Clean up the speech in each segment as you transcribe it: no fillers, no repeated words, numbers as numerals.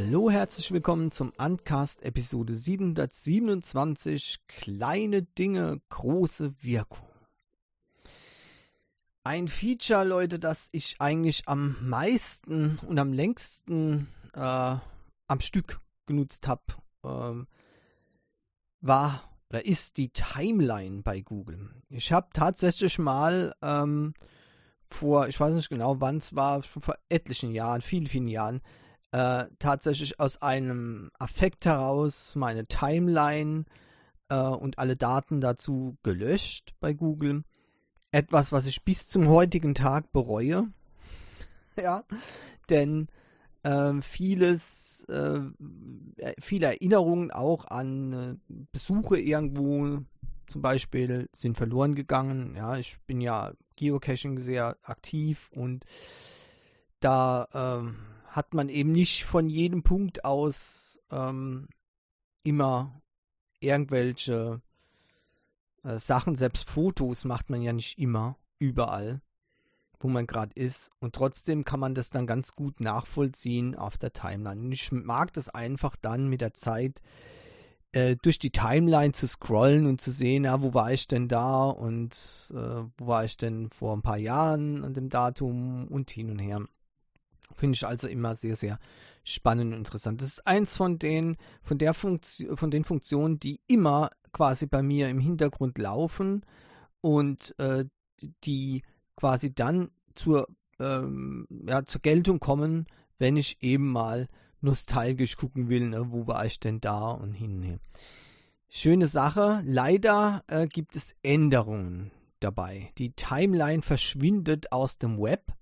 Hallo, herzlich willkommen zum Uncast Episode 727, kleine Dinge, große Wirkung. Ein Feature, Leute, das ich eigentlich am meisten und am längsten am Stück genutzt habe, war oder ist die Timeline bei Google. Ich habe tatsächlich mal ich weiß nicht genau wann es war, schon vor etlichen Jahren, vielen Jahren, tatsächlich aus einem Affekt heraus meine Timeline und alle Daten dazu gelöscht bei Google. Etwas, was ich bis zum heutigen Tag bereue. Ja, denn viele Erinnerungen auch an Besuche irgendwo zum Beispiel sind verloren gegangen. Ja, ich bin ja Geocaching sehr aktiv und da hat man eben nicht von jedem Punkt aus immer irgendwelche Sachen, selbst Fotos macht man ja nicht immer, überall, wo man gerade ist. Und trotzdem kann man das dann ganz gut nachvollziehen auf der Timeline. Und ich mag das einfach dann mit der Zeit durch die Timeline zu scrollen und zu sehen, ja, wo war ich denn da und wo war ich denn vor ein paar Jahren an dem Datum und hin und her. Finde ich also immer sehr, sehr spannend und interessant. Das ist eins von den Funktionen, die immer quasi bei mir im Hintergrund laufen und die quasi dann zur Geltung kommen, wenn ich eben mal nostalgisch gucken will, ne, wo war ich denn da und hin und her. Schöne Sache, leider gibt es Änderungen dabei. Die Timeline verschwindet aus dem Web.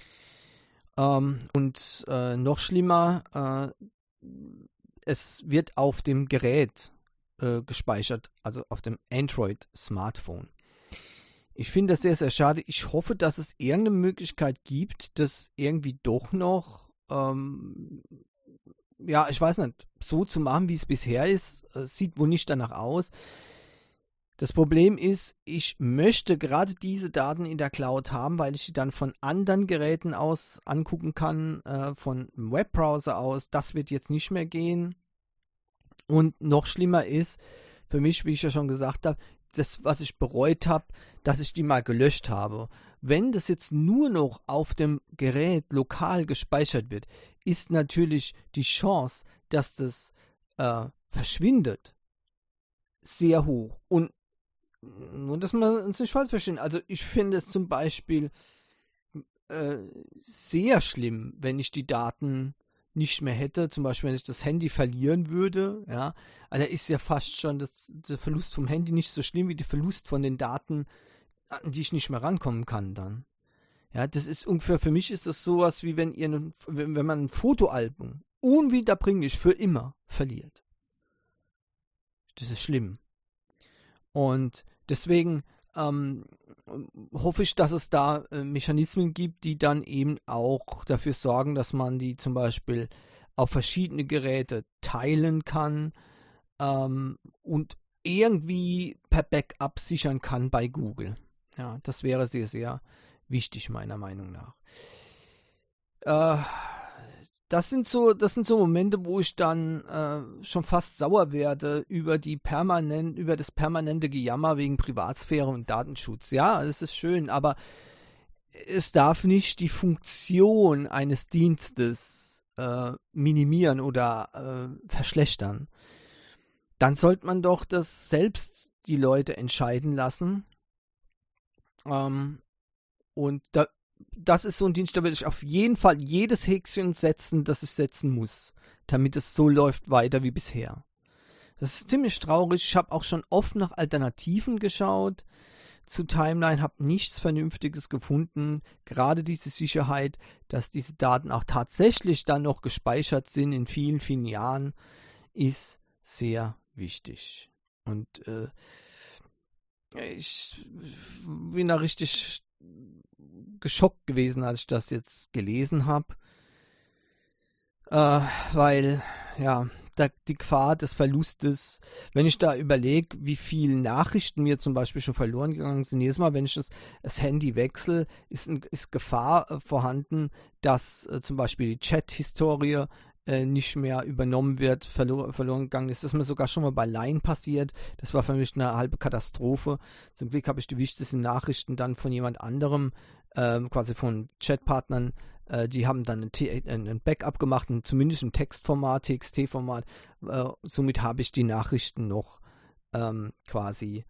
Und noch schlimmer, es wird auf dem Gerät gespeichert, also auf dem Android-Smartphone. Ich finde das sehr, sehr schade. Ich hoffe, dass es irgendeine Möglichkeit gibt, das irgendwie doch noch, ich weiß nicht, so zu machen, wie es bisher ist. Sieht wohl nicht danach aus. Das Problem ist, ich möchte gerade diese Daten in der Cloud haben, weil ich sie dann von anderen Geräten aus angucken kann, von einem Webbrowser aus. Das wird jetzt nicht mehr gehen. Und noch schlimmer ist für mich, wie ich ja schon gesagt habe, das, was ich bereut habe, dass ich die mal gelöscht habe. Wenn das jetzt nur noch auf dem Gerät lokal gespeichert wird, ist natürlich die Chance, dass das verschwindet, sehr hoch. Und nur, dass man uns nicht falsch verstehen. Also ich finde es zum Beispiel sehr schlimm, wenn ich die Daten nicht mehr hätte. Zum Beispiel, wenn ich das Handy verlieren würde. Ja, also ist ja fast schon der Verlust vom Handy nicht so schlimm wie der Verlust von den Daten, an die ich nicht mehr rankommen kann dann. Ja, das ist ungefähr, für mich ist das sowas wie wenn man ein Fotoalbum unwiederbringlich für immer verliert. Das ist schlimm. Und deswegen hoffe ich, dass es da Mechanismen gibt, die dann eben auch dafür sorgen, dass man die zum Beispiel auf verschiedene Geräte teilen kann und irgendwie per Backup sichern kann bei Google. Ja, das wäre sehr, sehr wichtig, meiner Meinung nach. Das sind so Momente, wo ich dann schon fast sauer werde über das permanente Gejammer wegen Privatsphäre und Datenschutz. Ja, das ist schön, aber es darf nicht die Funktion eines Dienstes minimieren oder verschlechtern. Dann sollte man doch das selbst die Leute entscheiden lassen. Und das ist so ein Dienst, da will ich auf jeden Fall jedes Häkchen setzen, das ich setzen muss, damit es so läuft weiter wie bisher. Das ist ziemlich traurig. Ich habe auch schon oft nach Alternativen geschaut zu Timeline, habe nichts Vernünftiges gefunden. Gerade diese Sicherheit, dass diese Daten auch tatsächlich dann noch gespeichert sind in vielen, vielen Jahren, ist sehr wichtig. Und ich bin da richtig geschockt gewesen, als ich das jetzt gelesen habe, weil ja die Gefahr des Verlustes, wenn ich da überlege, wie viele Nachrichten mir zum Beispiel schon verloren gegangen sind, jedes Mal, wenn ich das Handy wechsle, ist Gefahr vorhanden, dass zum Beispiel die Chat-Historie nicht mehr übernommen wird, verloren gegangen ist. Das ist mir sogar schon mal bei Line passiert. Das war für mich eine halbe Katastrophe. Zum Glück habe ich die wichtigsten Nachrichten dann von jemand anderem, quasi von Chatpartnern, die haben dann ein Backup gemacht, zumindest im Textformat, TXT-Format. Somit habe ich die Nachrichten noch quasi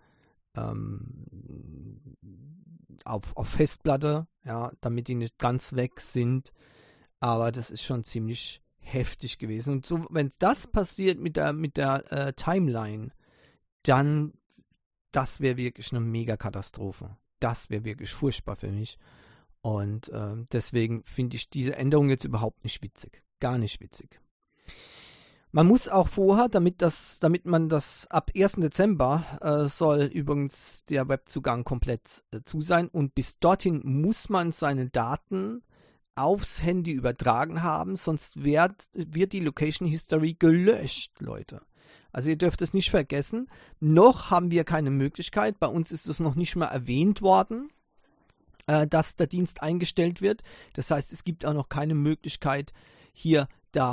auf Festplatte, ja, damit die nicht ganz weg sind. Aber das ist schon ziemlich heftig gewesen. Und so, wenn das passiert mit der Timeline, dann, das wäre wirklich eine Mega-Katastrophe. Das wäre wirklich furchtbar für mich. Und deswegen finde ich diese Änderung jetzt überhaupt nicht witzig. Gar nicht witzig. Man muss auch vorher, damit man das ab 1. Dezember soll übrigens der Webzugang komplett zu sein. Und bis dorthin muss man seine Daten aufs Handy übertragen haben, sonst wird die Location History gelöscht, Leute. Also ihr dürft es nicht vergessen. Noch haben wir keine Möglichkeit, bei uns ist es noch nicht mal erwähnt worden, dass der Dienst eingestellt wird. Das heißt, es gibt auch noch keine Möglichkeit, hier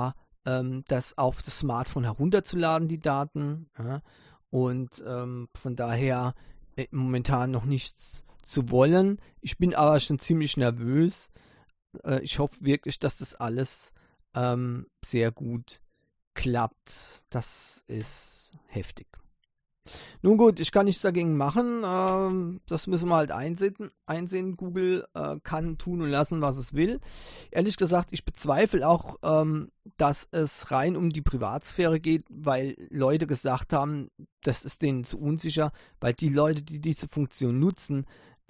das auf das Smartphone herunterzuladen, die Daten. Ja. Und von daher momentan noch nichts zu wollen. Ich bin aber schon ziemlich nervös. Ich hoffe wirklich, dass das alles sehr gut klappt. Das ist heftig. Nun gut, ich kann nichts dagegen machen. Das müssen wir halt einsehen. Google kann tun und lassen, was es will. Ehrlich gesagt, ich bezweifle auch, dass es rein um die Privatsphäre geht, weil Leute gesagt haben, das ist denen zu unsicher, weil die Leute, die diese Funktion nutzen,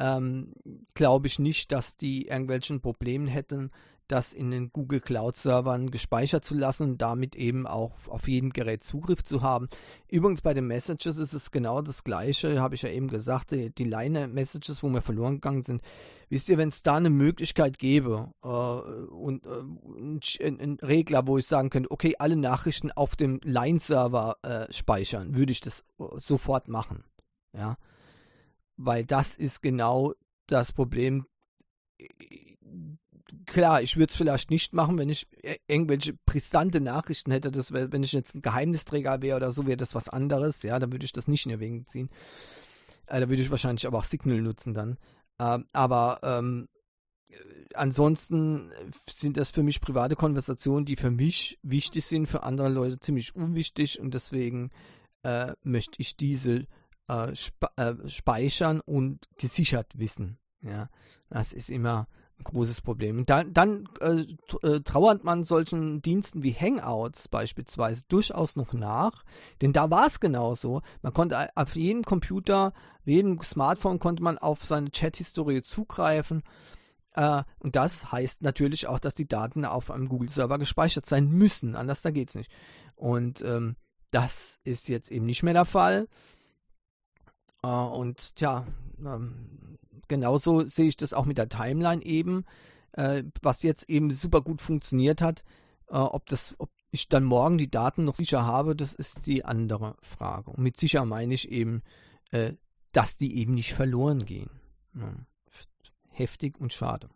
glaube ich nicht, dass die irgendwelchen Problemen hätten, das in den Google Cloud-Servern gespeichert zu lassen und damit eben auch auf jedem Gerät Zugriff zu haben. Übrigens bei den Messages ist es genau das Gleiche, habe ich ja eben gesagt, die Line-Messages, wo mir verloren gegangen sind. Wisst ihr, wenn es da eine Möglichkeit gäbe und einen Regler, wo ich sagen könnte, okay, alle Nachrichten auf dem Line-Server speichern, würde ich das sofort machen. Ja. Weil das ist genau das Problem. Klar, ich würde es vielleicht nicht machen, wenn ich irgendwelche brisante Nachrichten hätte. Wenn ich jetzt ein Geheimnisträger wäre oder so, wäre das was anderes. Ja, dann würde ich das nicht in Erwägung ziehen. Da würde ich wahrscheinlich aber auch Signal nutzen dann. Ansonsten sind das für mich private Konversationen, die für mich wichtig sind, für andere Leute ziemlich unwichtig. Und deswegen möchte ich diese speichern und gesichert wissen. Ja, das ist immer ein großes Problem. Und dann trauert man solchen Diensten wie Hangouts beispielsweise durchaus noch nach, denn da war es genauso. Man konnte auf jedem Computer, jedem Smartphone konnte man auf seine Chat-Historie zugreifen. Und das heißt natürlich auch, dass die Daten auf einem Google-Server gespeichert sein müssen. Anders da geht's nicht. Und das ist jetzt eben nicht mehr der Fall. Und tja, genauso sehe ich das auch mit der Timeline eben, was jetzt eben super gut funktioniert hat. Ob ich dann morgen die Daten noch sicher habe, das ist die andere Frage. Und mit sicher meine ich eben, dass die eben nicht verloren gehen. Ja, heftig und schade.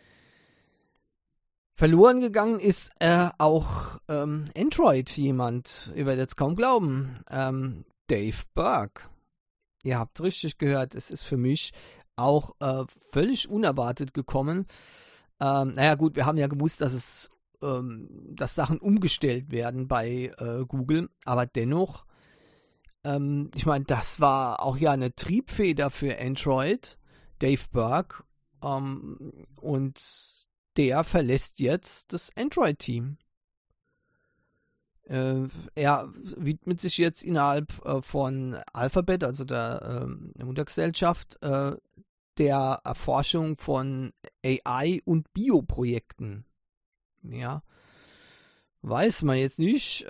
Verloren gegangen ist auch Android jemand, ihr werdet es kaum glauben, Dave Burke. Ihr habt richtig gehört, es ist für mich auch völlig unerwartet gekommen. Naja gut, wir haben ja gewusst, dass Sachen umgestellt werden bei Google, aber dennoch, ich meine, das war auch ja eine Triebfeder für Android, Dave Burke, und der verlässt jetzt das Android-Team. Er widmet sich jetzt innerhalb von Alphabet, also der Muttergesellschaft, der Erforschung von AI- und Bioprojekten. Ja, weiß man jetzt nicht,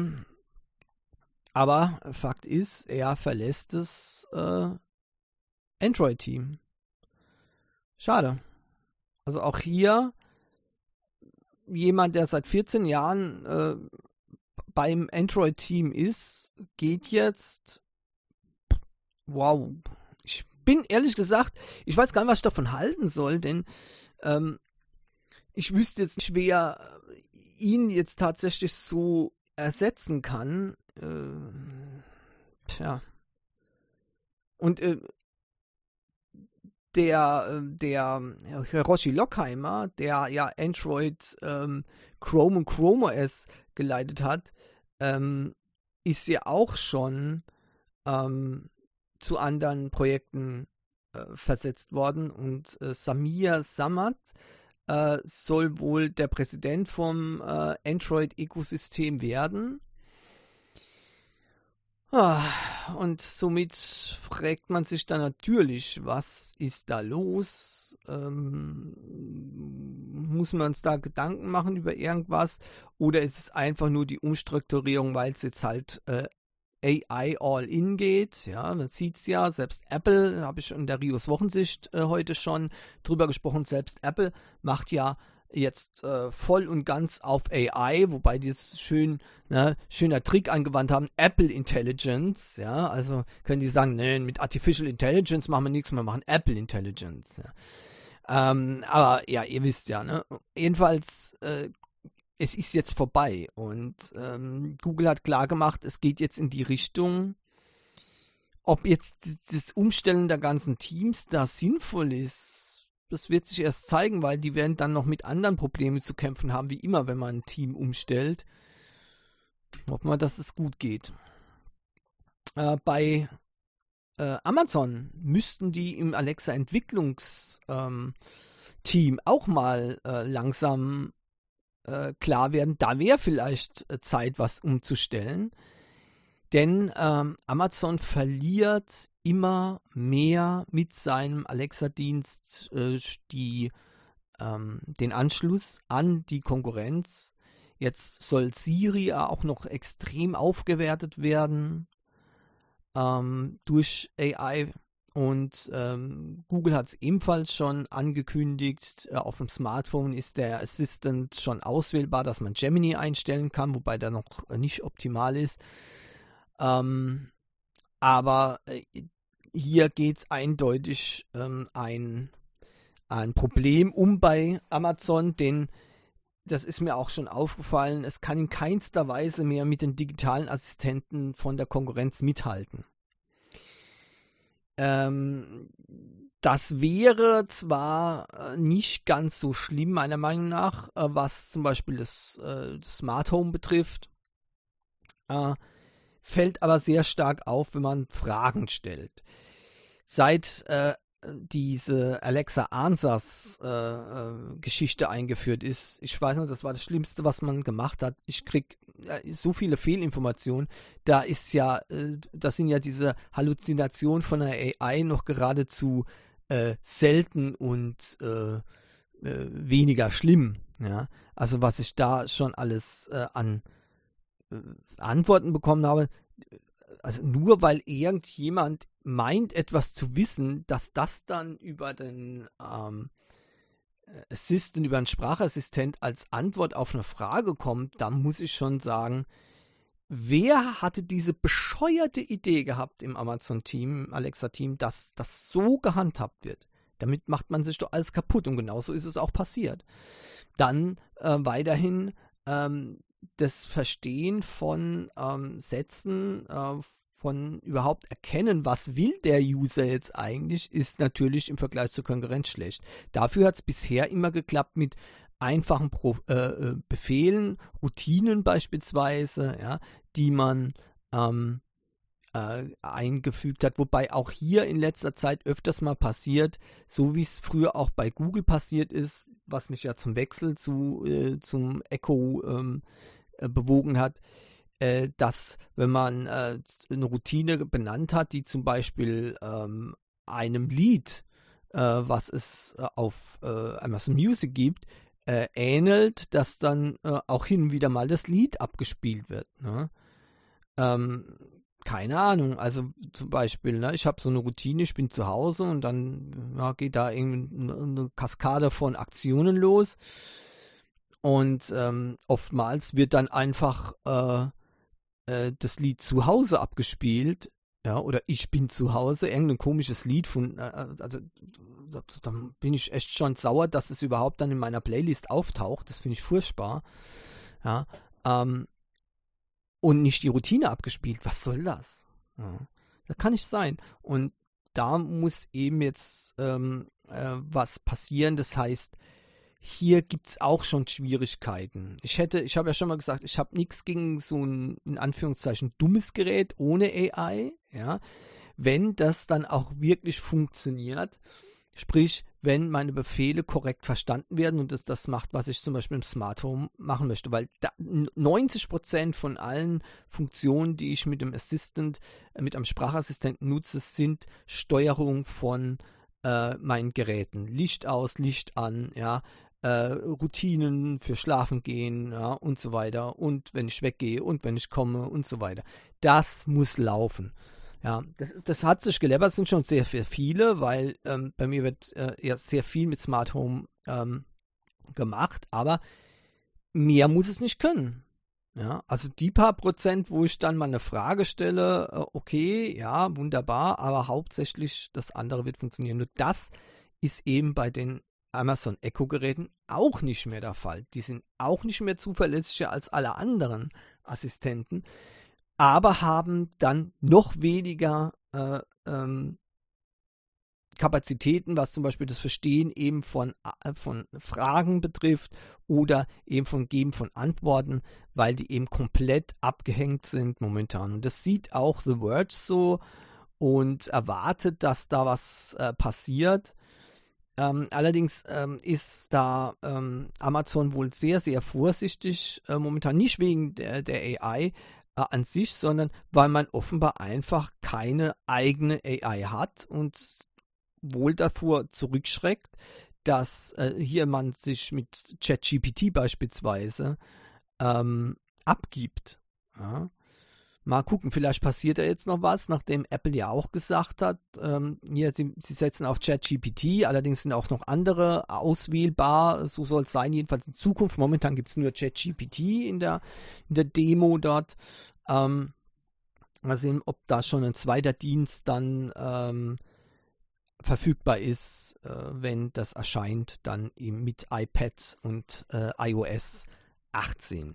aber Fakt ist, er verlässt das Android-Team. Schade. Also auch hier jemand, der seit 14 Jahren beim Android-Team ist, geht jetzt. Wow. Ich bin ehrlich gesagt, ich weiß gar nicht, was ich davon halten soll, denn ich wüsste jetzt nicht, wer ihn jetzt tatsächlich so ersetzen kann, tja. Und der Hiroshi Lockheimer, der ja Android Chrome und Chrome OS geleitet hat, ist ja auch schon zu anderen Projekten versetzt worden. Und Samir Samad soll wohl der Präsident vom Android-Ökosystem werden. Und somit fragt man sich dann natürlich, was ist da los? Muss man uns da Gedanken machen über irgendwas? Oder ist es einfach nur die Umstrukturierung, weil es jetzt halt AI All-In geht? Ja, man sieht es ja, selbst Apple, habe ich in der Rios Wochensicht heute schon drüber gesprochen, selbst Apple macht ja jetzt voll und ganz auf AI, wobei die es schöner Trick angewandt haben, Apple Intelligence, ja, also können die sagen, nee, mit Artificial Intelligence machen wir nichts, wir machen Apple Intelligence, ja. Aber ja, ihr wisst ja, ne, jedenfalls, es ist jetzt vorbei und Google hat klar gemacht, es geht jetzt in die Richtung, ob jetzt das Umstellen der ganzen Teams da sinnvoll ist. Das wird sich erst zeigen, weil die werden dann noch mit anderen Problemen zu kämpfen haben, wie immer, wenn man ein Team umstellt. Hoffen wir, dass es gut geht. Bei Amazon müssten die im Alexa-Entwicklungsteam auch mal langsam klar werden. Da wäre vielleicht Zeit, was umzustellen. Denn Amazon verliert immer mehr mit seinem Alexa-Dienst den Anschluss an die Konkurrenz. Jetzt soll Siri auch noch extrem aufgewertet werden durch AI. Und Google hat es ebenfalls schon angekündigt. Auf dem Smartphone ist der Assistant schon auswählbar, dass man Gemini einstellen kann, wobei der noch nicht optimal ist. Aber hier geht es eindeutig ein Problem bei Amazon, denn das ist mir auch schon aufgefallen, es kann in keinster Weise mehr mit den digitalen Assistenten von der Konkurrenz mithalten. Das wäre zwar nicht ganz so schlimm, meiner Meinung nach, was zum Beispiel das Smart Home betrifft, fällt aber sehr stark auf, wenn man Fragen stellt. Seit diese Alexa Answers Geschichte eingeführt ist, ich weiß nicht, das war das Schlimmste, was man gemacht hat. Ich kriege so viele Fehlinformationen. Das sind ja diese Halluzinationen von der AI noch geradezu selten und weniger schlimm. Ja? Also was ich da schon alles an Antworten bekommen habe, also nur weil irgendjemand meint, etwas zu wissen, dass das dann über den Assistent, über einen Sprachassistent als Antwort auf eine Frage kommt, da muss ich schon sagen, wer hatte diese bescheuerte Idee gehabt im Amazon-Team, im Alexa-Team, dass das so gehandhabt wird? Damit macht man sich doch alles kaputt und genauso ist es auch passiert. Dann weiterhin das Verstehen von Sätzen, von überhaupt erkennen, was will der User jetzt eigentlich, ist natürlich im Vergleich zur Konkurrenz schlecht. Dafür hat es bisher immer geklappt mit einfachen Befehlen, Routinen beispielsweise, ja, die man eingefügt hat, wobei auch hier in letzter Zeit öfters mal passiert, so wie es früher auch bei Google passiert ist, was mich ja zum Wechsel zum Echo bewogen hat, dass wenn man eine Routine benannt hat, die zum Beispiel einem Lied, was es auf Amazon Music gibt, ähnelt, dass dann auch hin und wieder mal das Lied abgespielt wird. Ne? Keine Ahnung, also zum Beispiel, ne, ich habe so eine Routine, ich bin zu Hause und dann geht da eine Kaskade von Aktionen los und oftmals wird dann einfach das Lied zu Hause abgespielt, ja, oder ich bin zu Hause, irgendein komisches Lied von, also dann bin ich echt schon sauer, dass es überhaupt dann in meiner Playlist auftaucht, das finde ich furchtbar. Ja, und nicht die Routine abgespielt. Was soll das? Ja, das kann nicht sein. Und da muss eben jetzt was passieren. Das heißt, hier gibt es auch schon Schwierigkeiten. Ich habe ja schon mal gesagt, ich habe nichts gegen so ein, in Anführungszeichen, dummes Gerät ohne AI, ja, wenn das dann auch wirklich funktioniert, sprich, wenn meine Befehle korrekt verstanden werden und es das macht, was ich zum Beispiel im Smart Home machen möchte, weil 90% von allen Funktionen, die ich mit dem Assistant, mit einem Sprachassistenten nutze, sind Steuerung von meinen Geräten. Licht aus, Licht an, ja, Routinen für Schlafen gehen, ja, und so weiter. Und wenn ich weggehe und wenn ich komme und so weiter. Das muss laufen. Ja, das hat sich geleppert, sind schon sehr viele, weil bei mir wird ja sehr viel mit Smart Home gemacht, aber mehr muss es nicht können. Ja, also die paar Prozent, wo ich dann mal eine Frage stelle, okay, ja, wunderbar, aber hauptsächlich das andere wird funktionieren. Nur das ist eben bei den Amazon Echo-Geräten auch nicht mehr der Fall. Die sind auch nicht mehr zuverlässiger als alle anderen Assistenten, aber haben dann noch weniger Kapazitäten, was zum Beispiel das Verstehen eben von Fragen betrifft oder eben von Geben von Antworten, weil die eben komplett abgehängt sind momentan. Und das sieht auch The Verge so und erwartet, dass da was passiert. Allerdings ist da Amazon wohl sehr, sehr vorsichtig momentan, nicht wegen der AI an sich, sondern weil man offenbar einfach keine eigene AI hat und wohl davor zurückschreckt, dass hier man sich mit ChatGPT beispielsweise abgibt. Ja. Mal gucken, vielleicht passiert da jetzt noch was, nachdem Apple ja auch gesagt hat, hier, sie setzen auf ChatGPT, allerdings sind auch noch andere auswählbar, so soll es sein, jedenfalls in Zukunft. Momentan gibt es nur ChatGPT in der Demo dort. Mal sehen, ob da schon ein zweiter Dienst dann verfügbar ist, wenn das erscheint, dann eben mit iPad und iOS 18.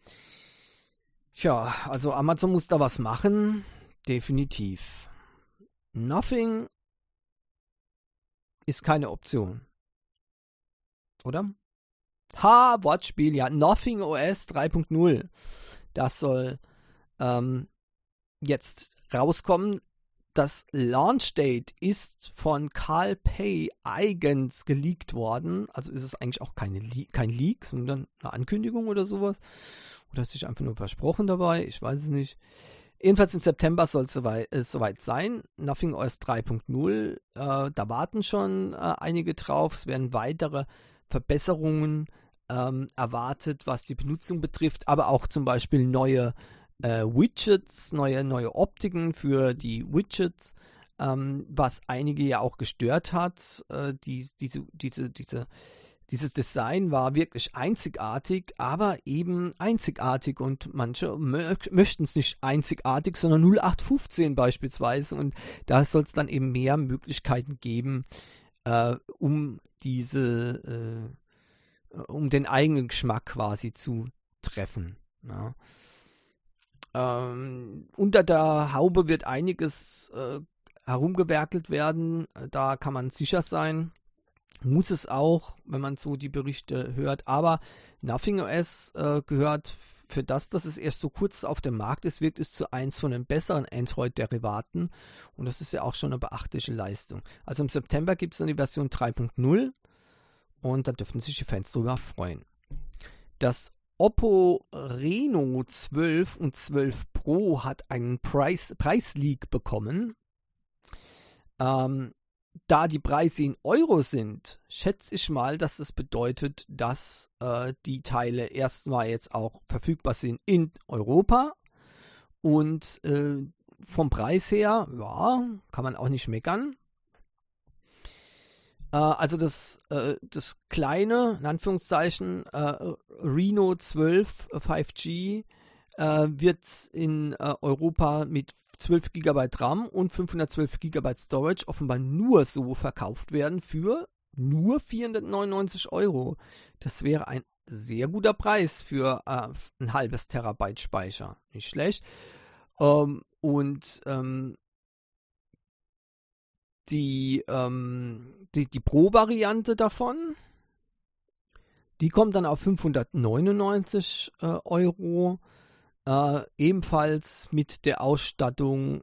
Tja, also Amazon muss da was machen, definitiv. Nothing ist keine Option, oder? Wortspiel, ja, Nothing OS 3.0. Das soll jetzt rauskommen. Das Launch-Date ist von Carl Pei eigens geleakt worden. Also ist es eigentlich auch kein Leak, sondern eine Ankündigung oder sowas. Oder ist sich einfach nur versprochen dabei? Ich weiß es nicht. Jedenfalls im September soll es soweit sein. Nothing OS 3.0. Da warten schon einige drauf. Es werden weitere Verbesserungen erwartet, was die Benutzung betrifft. Aber auch zum Beispiel neue Widgets, neue Optiken für die Widgets, was einige ja auch gestört hat. Dieses Design war wirklich einzigartig, aber eben einzigartig und manche möchten es nicht einzigartig, sondern 0815 beispielsweise und da soll es dann eben mehr Möglichkeiten geben, um um den eigenen Geschmack quasi zu treffen. Ja. Unter der Haube wird einiges herumgewerkelt werden, da kann man sicher sein. Muss es auch, wenn man so die Berichte hört, aber Nothing OS gehört für das, dass es erst so kurz auf dem Markt ist, wirkt es zu eins von den besseren Android-Derivaten und das ist ja auch schon eine beachtliche Leistung. Also im September gibt es dann die Version 3.0 und da dürften sich die Fans drüber freuen. Das Oppo Reno 12 und 12 Pro hat einen Preisleak bekommen. Da die Preise in Euro sind, schätze ich mal, dass das bedeutet, dass die Teile erstmal jetzt auch verfügbar sind in Europa und vom Preis her, ja, kann man auch nicht meckern. Also das kleine, in Anführungszeichen, Reno 12 5G wird in Europa mit 12 GB RAM und 512 GB Storage offenbar nur so verkauft werden für nur 499 Euro. Das wäre ein sehr guter Preis für ein halbes Terabyte Speicher. Nicht schlecht. Die Pro-Variante davon, die kommt dann auf 599 Euro. Ebenfalls mit der Ausstattung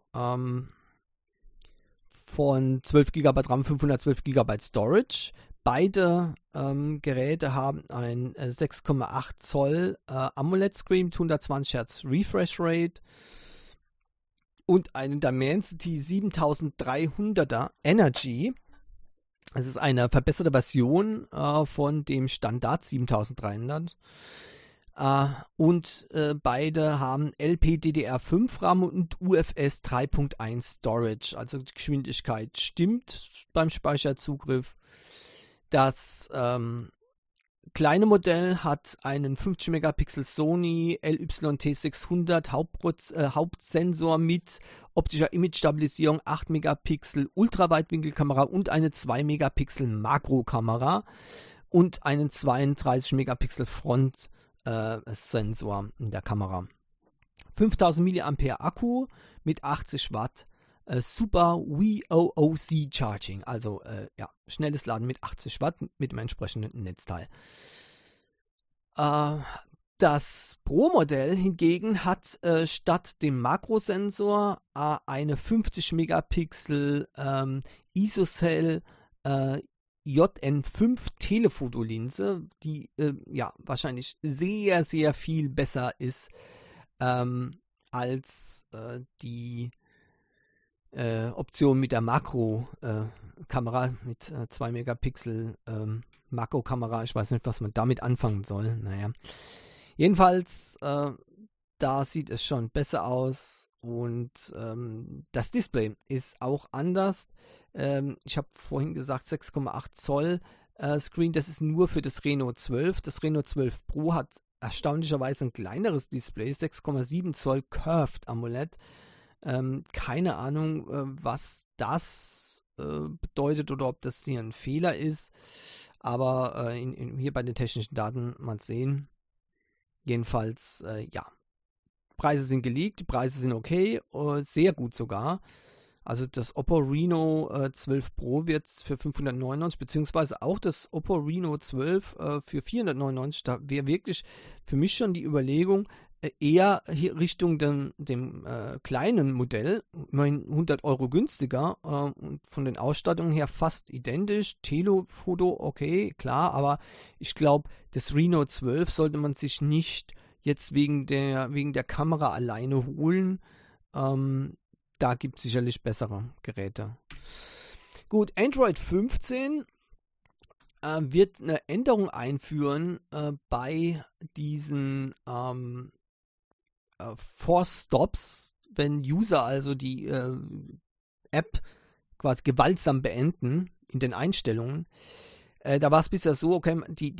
von 12 GB RAM, 512 GB Storage. Beide Geräte haben ein 6,8 Zoll AMOLED-Screen mit 120 Hz Refresh Rate und einen Dimensity 7300er Energy. Es ist eine verbesserte Version von dem Standard 7300. Beide haben LPDDR5 RAM und UFS 3.1 Storage. Also die Geschwindigkeit stimmt beim Speicherzugriff. Das kleine Modell hat einen 50 Megapixel Sony LYT600 Hauptsensor mit optischer Image-Stabilisierung, 8 Megapixel Ultraweitwinkelkamera und eine 2 Megapixel Makrokamera und einen 32 Megapixel Frontsensor in der Kamera. 5000 mAh Akku mit 80 Watt Super VOOC Charging, also schnelles Laden mit 80 Watt mit dem entsprechenden Netzteil. Das Pro-Modell hingegen hat statt dem Makrosensor eine 50 Megapixel ISOCELL JN5 Telefotolinse, die wahrscheinlich sehr, sehr viel besser ist als die Option mit der Makro-Kamera mit 2 Megapixel Makrokamera. Ich weiß nicht, was man damit anfangen soll. Naja. Jedenfalls, da sieht es schon besser aus und das Display ist auch anders. Ich habe vorhin gesagt 6,8 Zoll Screen, das ist nur für das Reno 12. Das Reno 12 Pro hat erstaunlicherweise ein kleineres Display, 6,7 Zoll Curved AMOLED. Keine Ahnung, was das bedeutet oder ob das hier ein Fehler ist, aber hier bei den technischen Daten mal sehen. Jedenfalls, Preise sind geleakt, die Preise sind okay, sehr gut sogar. Also das Oppo Reno 12 Pro wird für 599, beziehungsweise auch das Oppo Reno 12 für 499. Da wäre wirklich für mich schon die Überlegung, eher hier Richtung dem kleinen Modell, immerhin 100 Euro günstiger und von den Ausstattungen her fast identisch. Telefoto, okay, klar, aber ich glaube, das Reno 12 sollte man sich nicht jetzt wegen der Kamera alleine holen. Da gibt es sicherlich bessere Geräte. Gut, Android 15 wird eine Änderung einführen bei diesen Force Stops, wenn User also die App quasi gewaltsam beenden in den Einstellungen. Da war es bisher so, okay,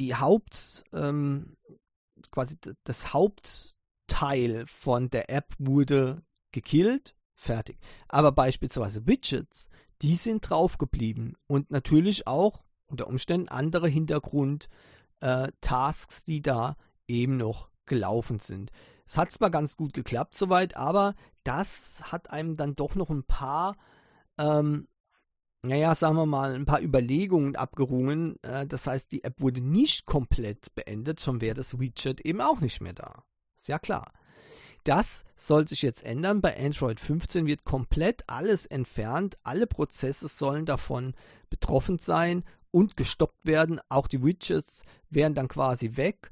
quasi das Hauptteil von der App wurde gekillt, fertig. Aber beispielsweise Widgets, die sind drauf geblieben und natürlich auch unter Umständen andere Hintergrund-Tasks, die da eben noch gelaufen sind. Es hat zwar ganz gut geklappt soweit, aber das hat einem dann doch noch ein paar, sagen wir mal, ein paar Überlegungen abgerungen. Das heißt, die App wurde nicht komplett beendet, schon wäre das Widget eben auch nicht mehr da. Ist ja klar. Das soll sich jetzt ändern. Bei Android 15 wird komplett alles entfernt. Alle Prozesse sollen davon betroffen sein und gestoppt werden. Auch die Widgets wären dann quasi weg.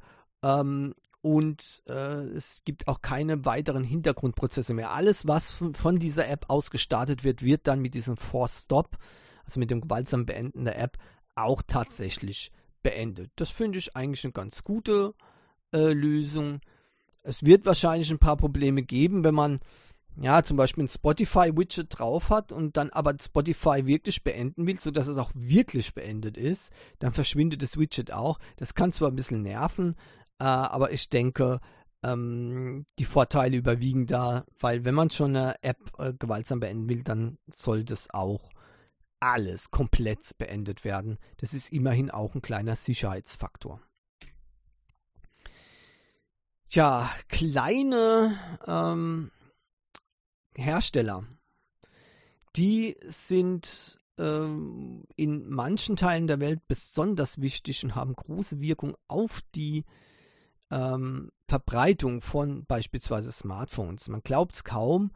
Es gibt auch keine weiteren Hintergrundprozesse mehr. Alles, was von dieser App aus gestartet wird, wird dann mit diesem Force Stop, also mit dem gewaltsamen Beenden der App, auch tatsächlich beendet. Das finde ich eigentlich eine ganz gute Lösung. Es wird wahrscheinlich ein paar Probleme geben, wenn man zum Beispiel ein Spotify-Widget drauf hat und dann aber Spotify wirklich beenden will, sodass es auch wirklich beendet ist, dann verschwindet das Widget auch. Das kann zwar ein bisschen nerven, aber ich denke, die Vorteile überwiegen da, weil wenn man schon eine App gewaltsam beenden will, dann soll das auch alles komplett beendet werden. Das ist immerhin auch ein kleiner Sicherheitsfaktor. Tja, kleine Hersteller, die sind in manchen Teilen der Welt besonders wichtig und haben große Wirkung auf die Verbreitung von beispielsweise Smartphones. Man glaubt es kaum.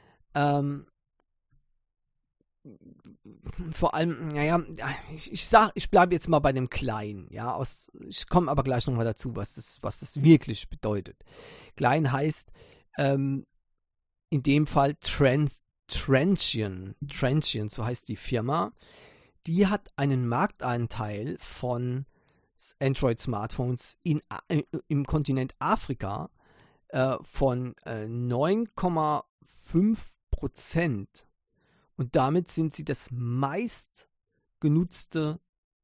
Vor allem, naja, ich bleibe jetzt mal bei dem Kleinen, ja, ich komme aber gleich nochmal dazu, was das wirklich bedeutet. Klein heißt in dem Fall Transsion, so heißt die Firma, die hat einen Marktanteil von Android-Smartphones im Kontinent Afrika von 9,5%. Und damit sind sie das meistgenutzte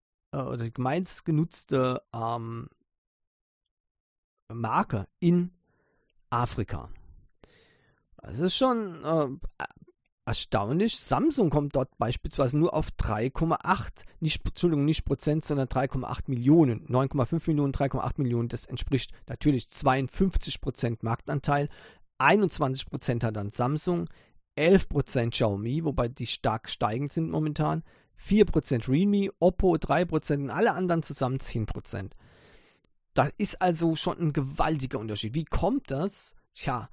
Marke in Afrika. Das ist schon erstaunlich. Samsung kommt dort beispielsweise nur auf 3,8, nicht Prozent, sondern 3,8 Millionen. 9,5 Millionen, 3,8 Millionen, das entspricht natürlich 52% Marktanteil. 21% hat dann Samsung, 11% Xiaomi, wobei die stark steigend sind momentan, 4% Realme, Oppo 3% und alle anderen zusammen 10%. Das ist also schon ein gewaltiger Unterschied. Wie kommt das? Tja,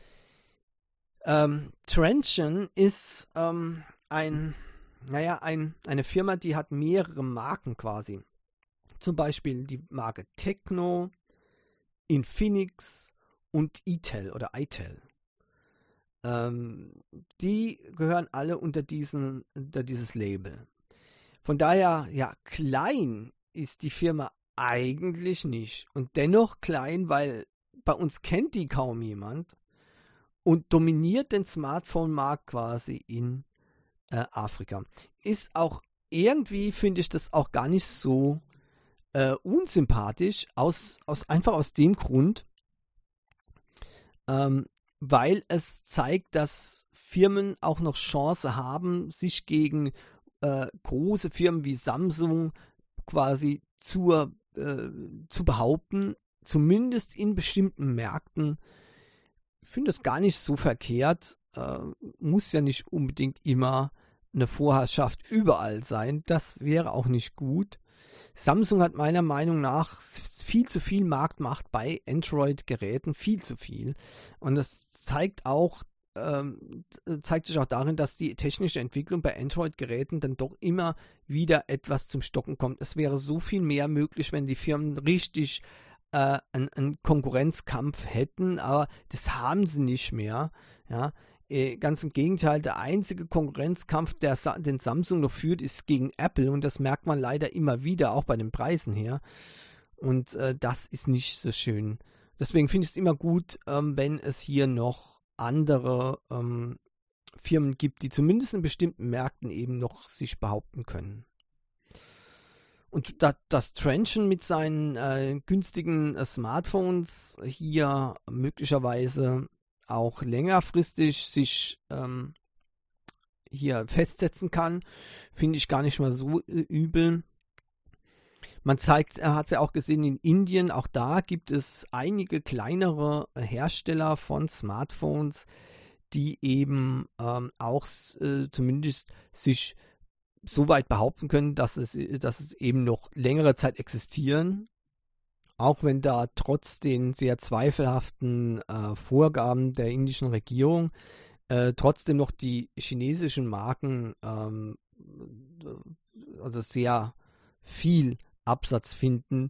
Transsion ist eine Firma, die hat mehrere Marken quasi. Zum Beispiel die Marke Tecno, Infinix und itel. Die gehören alle unter dieses Label. Von daher, ja, klein ist die Firma eigentlich nicht. Und dennoch klein, weil bei uns kennt die kaum jemand und dominiert den Smartphone-Markt quasi in Afrika. Ist auch irgendwie, finde ich das auch gar nicht so unsympathisch, einfach aus dem Grund, weil es zeigt, dass Firmen auch noch Chance haben, sich gegen große Firmen wie Samsung quasi zu behaupten, zumindest in bestimmten Märkten. Ich finde das gar nicht so verkehrt, muss ja nicht unbedingt immer eine Vorherrschaft überall sein, das wäre auch nicht gut. Samsung hat meiner Meinung nach viel zu viel Marktmacht bei Android-Geräten, viel zu viel. Und das zeigt sich auch darin, dass die technische Entwicklung bei Android-Geräten dann doch immer wieder etwas zum Stocken kommt. Es wäre so viel mehr möglich, wenn die Firmen richtig einen Konkurrenzkampf hätten, aber das haben sie nicht mehr. Ja. Ganz im Gegenteil, der einzige Konkurrenzkampf, den Samsung noch führt, ist gegen Apple und das merkt man leider immer wieder, auch bei den Preisen her. Und das ist nicht so schön. Deswegen finde ich es immer gut, wenn es hier noch andere Firmen gibt, die zumindest in bestimmten Märkten eben noch sich behaupten können. Und das Transsion mit seinen günstigen Smartphones hier möglicherweise auch längerfristig sich hier festsetzen kann, finde ich gar nicht mal so übel. Er hat es ja auch gesehen in Indien, auch da gibt es einige kleinere Hersteller von Smartphones, die eben auch zumindest sich so weit behaupten können, dass es eben noch längere Zeit existieren, auch wenn da trotz den sehr zweifelhaften Vorgaben der indischen Regierung trotzdem noch die chinesischen Marken also sehr viel Absatz finden.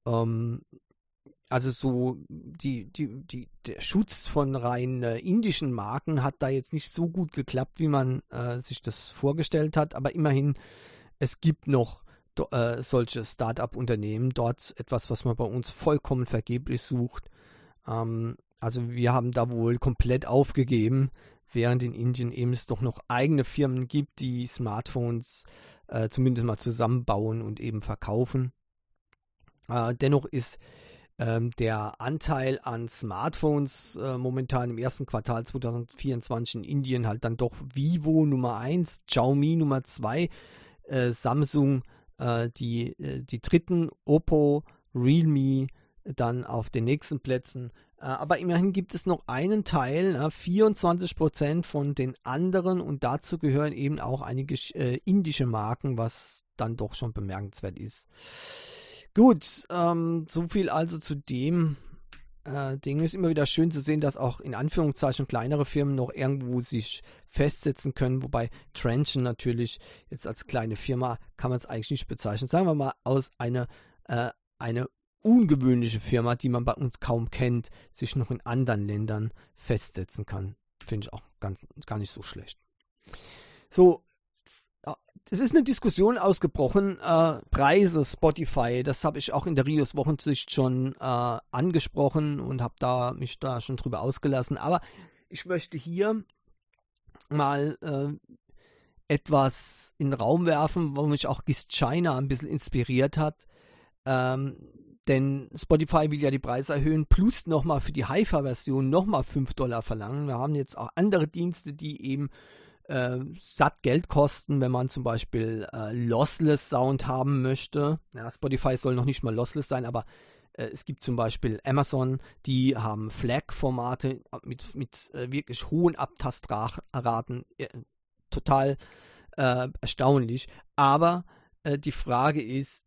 Also so der Schutz von rein indischen Marken hat da jetzt nicht so gut geklappt, wie man sich das vorgestellt hat, aber immerhin, es gibt noch solche Start-up-Unternehmen dort, etwas, was man bei uns vollkommen vergeblich sucht. Also wir haben da wohl komplett aufgegeben, während in Indien eben es doch noch eigene Firmen gibt, die Smartphones zumindest mal zusammenbauen und eben verkaufen. Dennoch ist der Anteil an Smartphones momentan im ersten Quartal 2024 in Indien halt dann doch Vivo Nummer 1, Xiaomi Nummer 2, Samsung die dritten, Oppo, Realme dann auf den nächsten Plätzen. Aber immerhin gibt es noch einen Teil, 24% von den anderen, und dazu gehören eben auch einige indische Marken, was dann doch schon bemerkenswert ist. Gut, so viel also zu dem Ding. Ist immer wieder schön zu sehen, dass auch in Anführungszeichen kleinere Firmen noch irgendwo sich festsetzen können, wobei Transsion natürlich jetzt als kleine Firma kann man es eigentlich nicht bezeichnen. Sagen wir mal aus eine ungewöhnliche Firma, die man bei uns kaum kennt, sich noch in anderen Ländern festsetzen kann. Finde ich auch gar nicht so schlecht. So, es ist eine Diskussion ausgebrochen, Preise, Spotify, das habe ich auch in der Rios Wochensicht schon angesprochen und habe mich da schon drüber ausgelassen, aber ich möchte hier mal etwas in den Raum werfen, wo mich auch Gist China ein bisschen inspiriert hat, denn Spotify will ja die Preise erhöhen, plus nochmal für die Hi-Fi-Version nochmal $5 verlangen. Wir haben jetzt auch andere Dienste, die eben satt Geld kosten, wenn man zum Beispiel Lossless Sound haben möchte. Ja, Spotify soll noch nicht mal Lossless sein, aber es gibt zum Beispiel Amazon, die haben FLAC-Formate mit wirklich hohen Abtastraten. Total erstaunlich. Aber die Frage ist,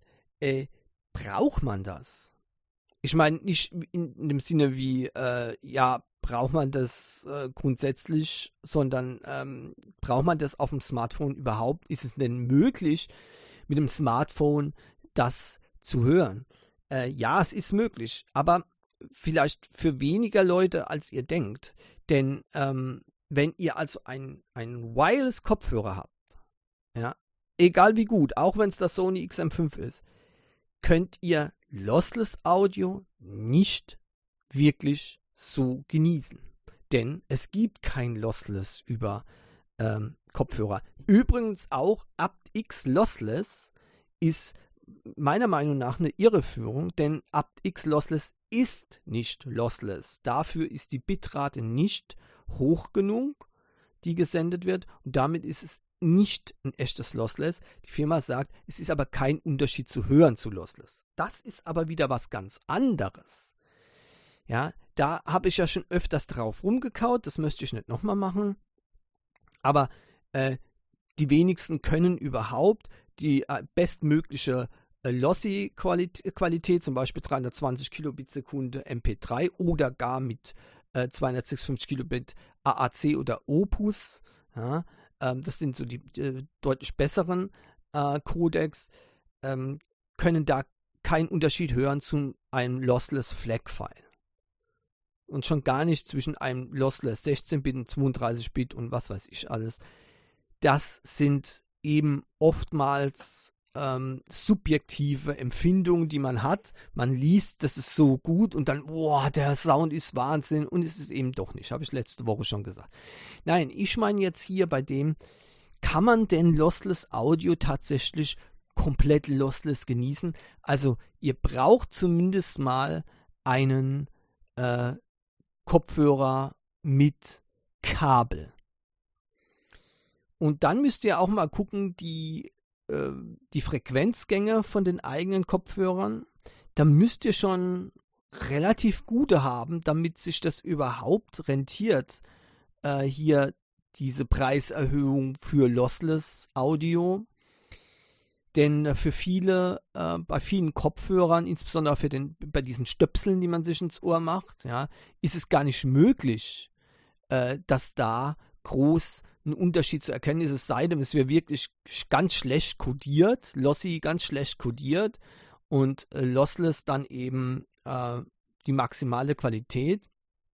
braucht man das? Ich meine, nicht in dem Sinne wie, braucht man das grundsätzlich, sondern braucht man das auf dem Smartphone überhaupt? Ist es denn möglich, mit dem Smartphone das zu hören? Ja, es ist möglich, aber vielleicht für weniger Leute, als ihr denkt. Denn wenn ihr also einen Wireless-Kopfhörer habt, ja, egal wie gut, auch wenn es das Sony XM5 ist, könnt ihr Lossless Audio nicht wirklich so genießen. Denn es gibt kein Lossless über Kopfhörer. Übrigens auch aptX Lossless ist meiner Meinung nach eine Irreführung, denn aptX Lossless ist nicht lossless. Dafür ist die Bitrate nicht hoch genug, die gesendet wird, und damit ist es nicht ein echtes Lossless. Die Firma sagt, es ist aber kein Unterschied zu hören zu Lossless. Das ist aber wieder was ganz anderes. Ja, da habe ich ja schon öfters drauf rumgekaut, das möchte ich nicht nochmal machen. Aber die wenigsten können überhaupt die bestmögliche Lossy-Qualität, zum Beispiel 320 Kilobit Sekunde MP3 oder gar mit 256 Kilobit AAC oder Opus. Ja, das sind so die deutlich besseren Codecs, können da keinen Unterschied hören zu einem Lossless FLAC-File. Und schon gar nicht zwischen einem Lossless 16-Bit und 32-Bit und was weiß ich alles. Das sind eben oftmals subjektive Empfindungen, die man hat. Man liest, das ist so gut und dann, boah, der Sound ist Wahnsinn, und es ist eben doch nicht. Habe ich letzte Woche schon gesagt. Nein, ich meine jetzt hier bei dem, kann man denn Lossless Audio tatsächlich komplett lossless genießen? Also ihr braucht zumindest mal einen Kopfhörer mit Kabel. Und dann müsst ihr auch mal gucken, die Frequenzgänge von den eigenen Kopfhörern. Da müsst ihr schon relativ gute haben, damit sich das überhaupt rentiert, hier diese Preiserhöhung für Lossless Audio. Denn für viele, bei vielen Kopfhörern, insbesondere bei diesen Stöpseln, die man sich ins Ohr macht, ja, ist es gar nicht möglich, dass da groß ein Unterschied zu erkennen ist, es sei denn, es wäre wirklich ganz schlecht kodiert, Lossy ganz schlecht kodiert und Lossless dann eben die maximale Qualität.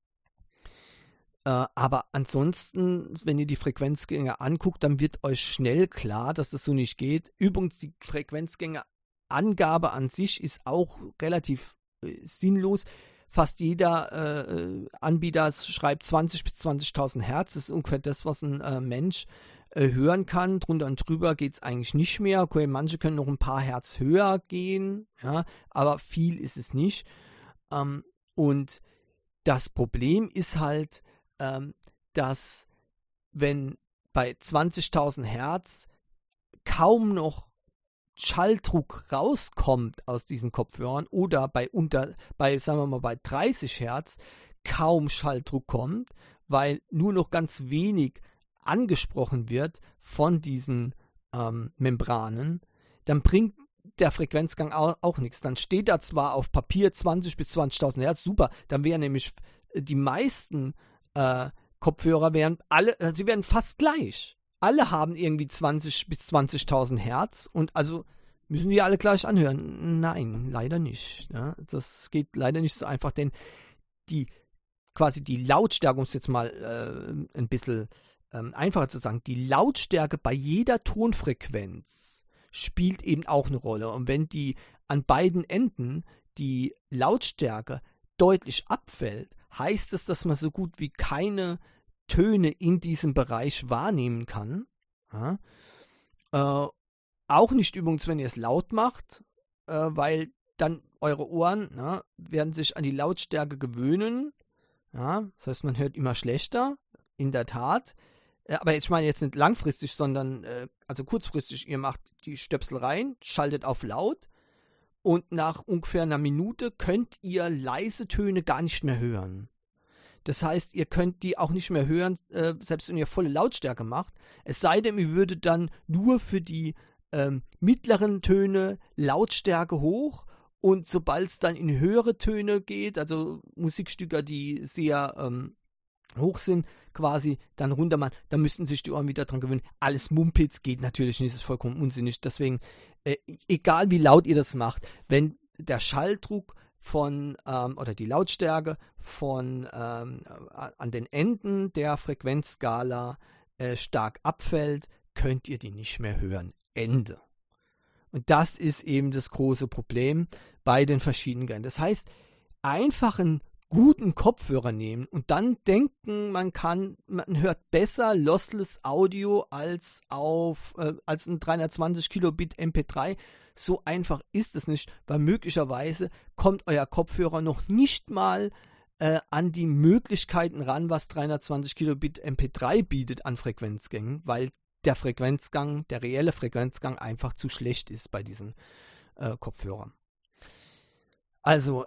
Aber ansonsten, wenn ihr die Frequenzgänge anguckt, dann wird euch schnell klar, dass das so nicht geht. Übrigens, die Frequenzgänge-Angabe an sich ist auch relativ sinnlos. Fast jeder Anbieter schreibt 20 bis 20.000 Hertz. Das ist ungefähr das, was ein Mensch hören kann. Drunter und drüber geht es eigentlich nicht mehr. Okay, manche können noch ein paar Hertz höher gehen, ja, aber viel ist es nicht. Und das Problem ist halt, dass wenn bei 20.000 Hertz kaum noch Schalldruck rauskommt aus diesen Kopfhörern oder bei sagen wir mal bei 30 Hertz kaum Schalldruck kommt, weil nur noch ganz wenig angesprochen wird von diesen Membranen, dann bringt der Frequenzgang auch nichts. Dann steht da zwar auf Papier 20 bis 20.000 Hertz, super, dann wären nämlich die meisten Kopfhörer sie wären fast gleich. Alle haben irgendwie 20 bis 20.000 Hertz und also müssen die alle gleich anhören. Nein, leider nicht. Ja, das geht leider nicht so einfach, denn die Lautstärke, um es jetzt mal ein bisschen einfacher zu sagen, die Lautstärke bei jeder Tonfrequenz spielt eben auch eine Rolle. Und wenn die an beiden Enden die Lautstärke deutlich abfällt, heißt es, dass man so gut wie keine Töne in diesem Bereich wahrnehmen kann. Ja? Auch nicht übrigens, wenn ihr es laut macht, weil dann eure Ohren werden sich an die Lautstärke gewöhnen. Ja? Das heißt, man hört immer schlechter, in der Tat. Aber ich meine jetzt nicht langfristig, sondern also kurzfristig. Ihr macht die Stöpsel rein, schaltet auf laut und nach ungefähr einer Minute könnt ihr leise Töne gar nicht mehr hören. Das heißt, ihr könnt die auch nicht mehr hören, selbst wenn ihr volle Lautstärke macht. Es sei denn, ihr würdet dann nur für die mittleren Töne Lautstärke hoch und sobald es dann in höhere Töne geht, also Musikstücke, die sehr hoch sind, quasi dann runter machen, da müssten sich die Ohren wieder dran gewöhnen. Alles Mumpitz geht natürlich nicht, ist vollkommen unsinnig. Deswegen, egal wie laut ihr das macht, wenn der Schalldruck oder die Lautstärke an den Enden der Frequenzskala stark abfällt, könnt ihr die nicht mehr hören. Ende. Und das ist eben das große Problem bei den verschiedenen Geräten. Das heißt, einfach einen guten Kopfhörer nehmen und dann denken, man hört besser Lossless Audio als ein 320 Kilobit MP3. So einfach ist es nicht, weil möglicherweise kommt euer Kopfhörer noch nicht mal an die Möglichkeiten ran, was 320 Kilobit MP3 bietet an Frequenzgängen, weil der reelle Frequenzgang einfach zu schlecht ist bei diesen Kopfhörern. Also,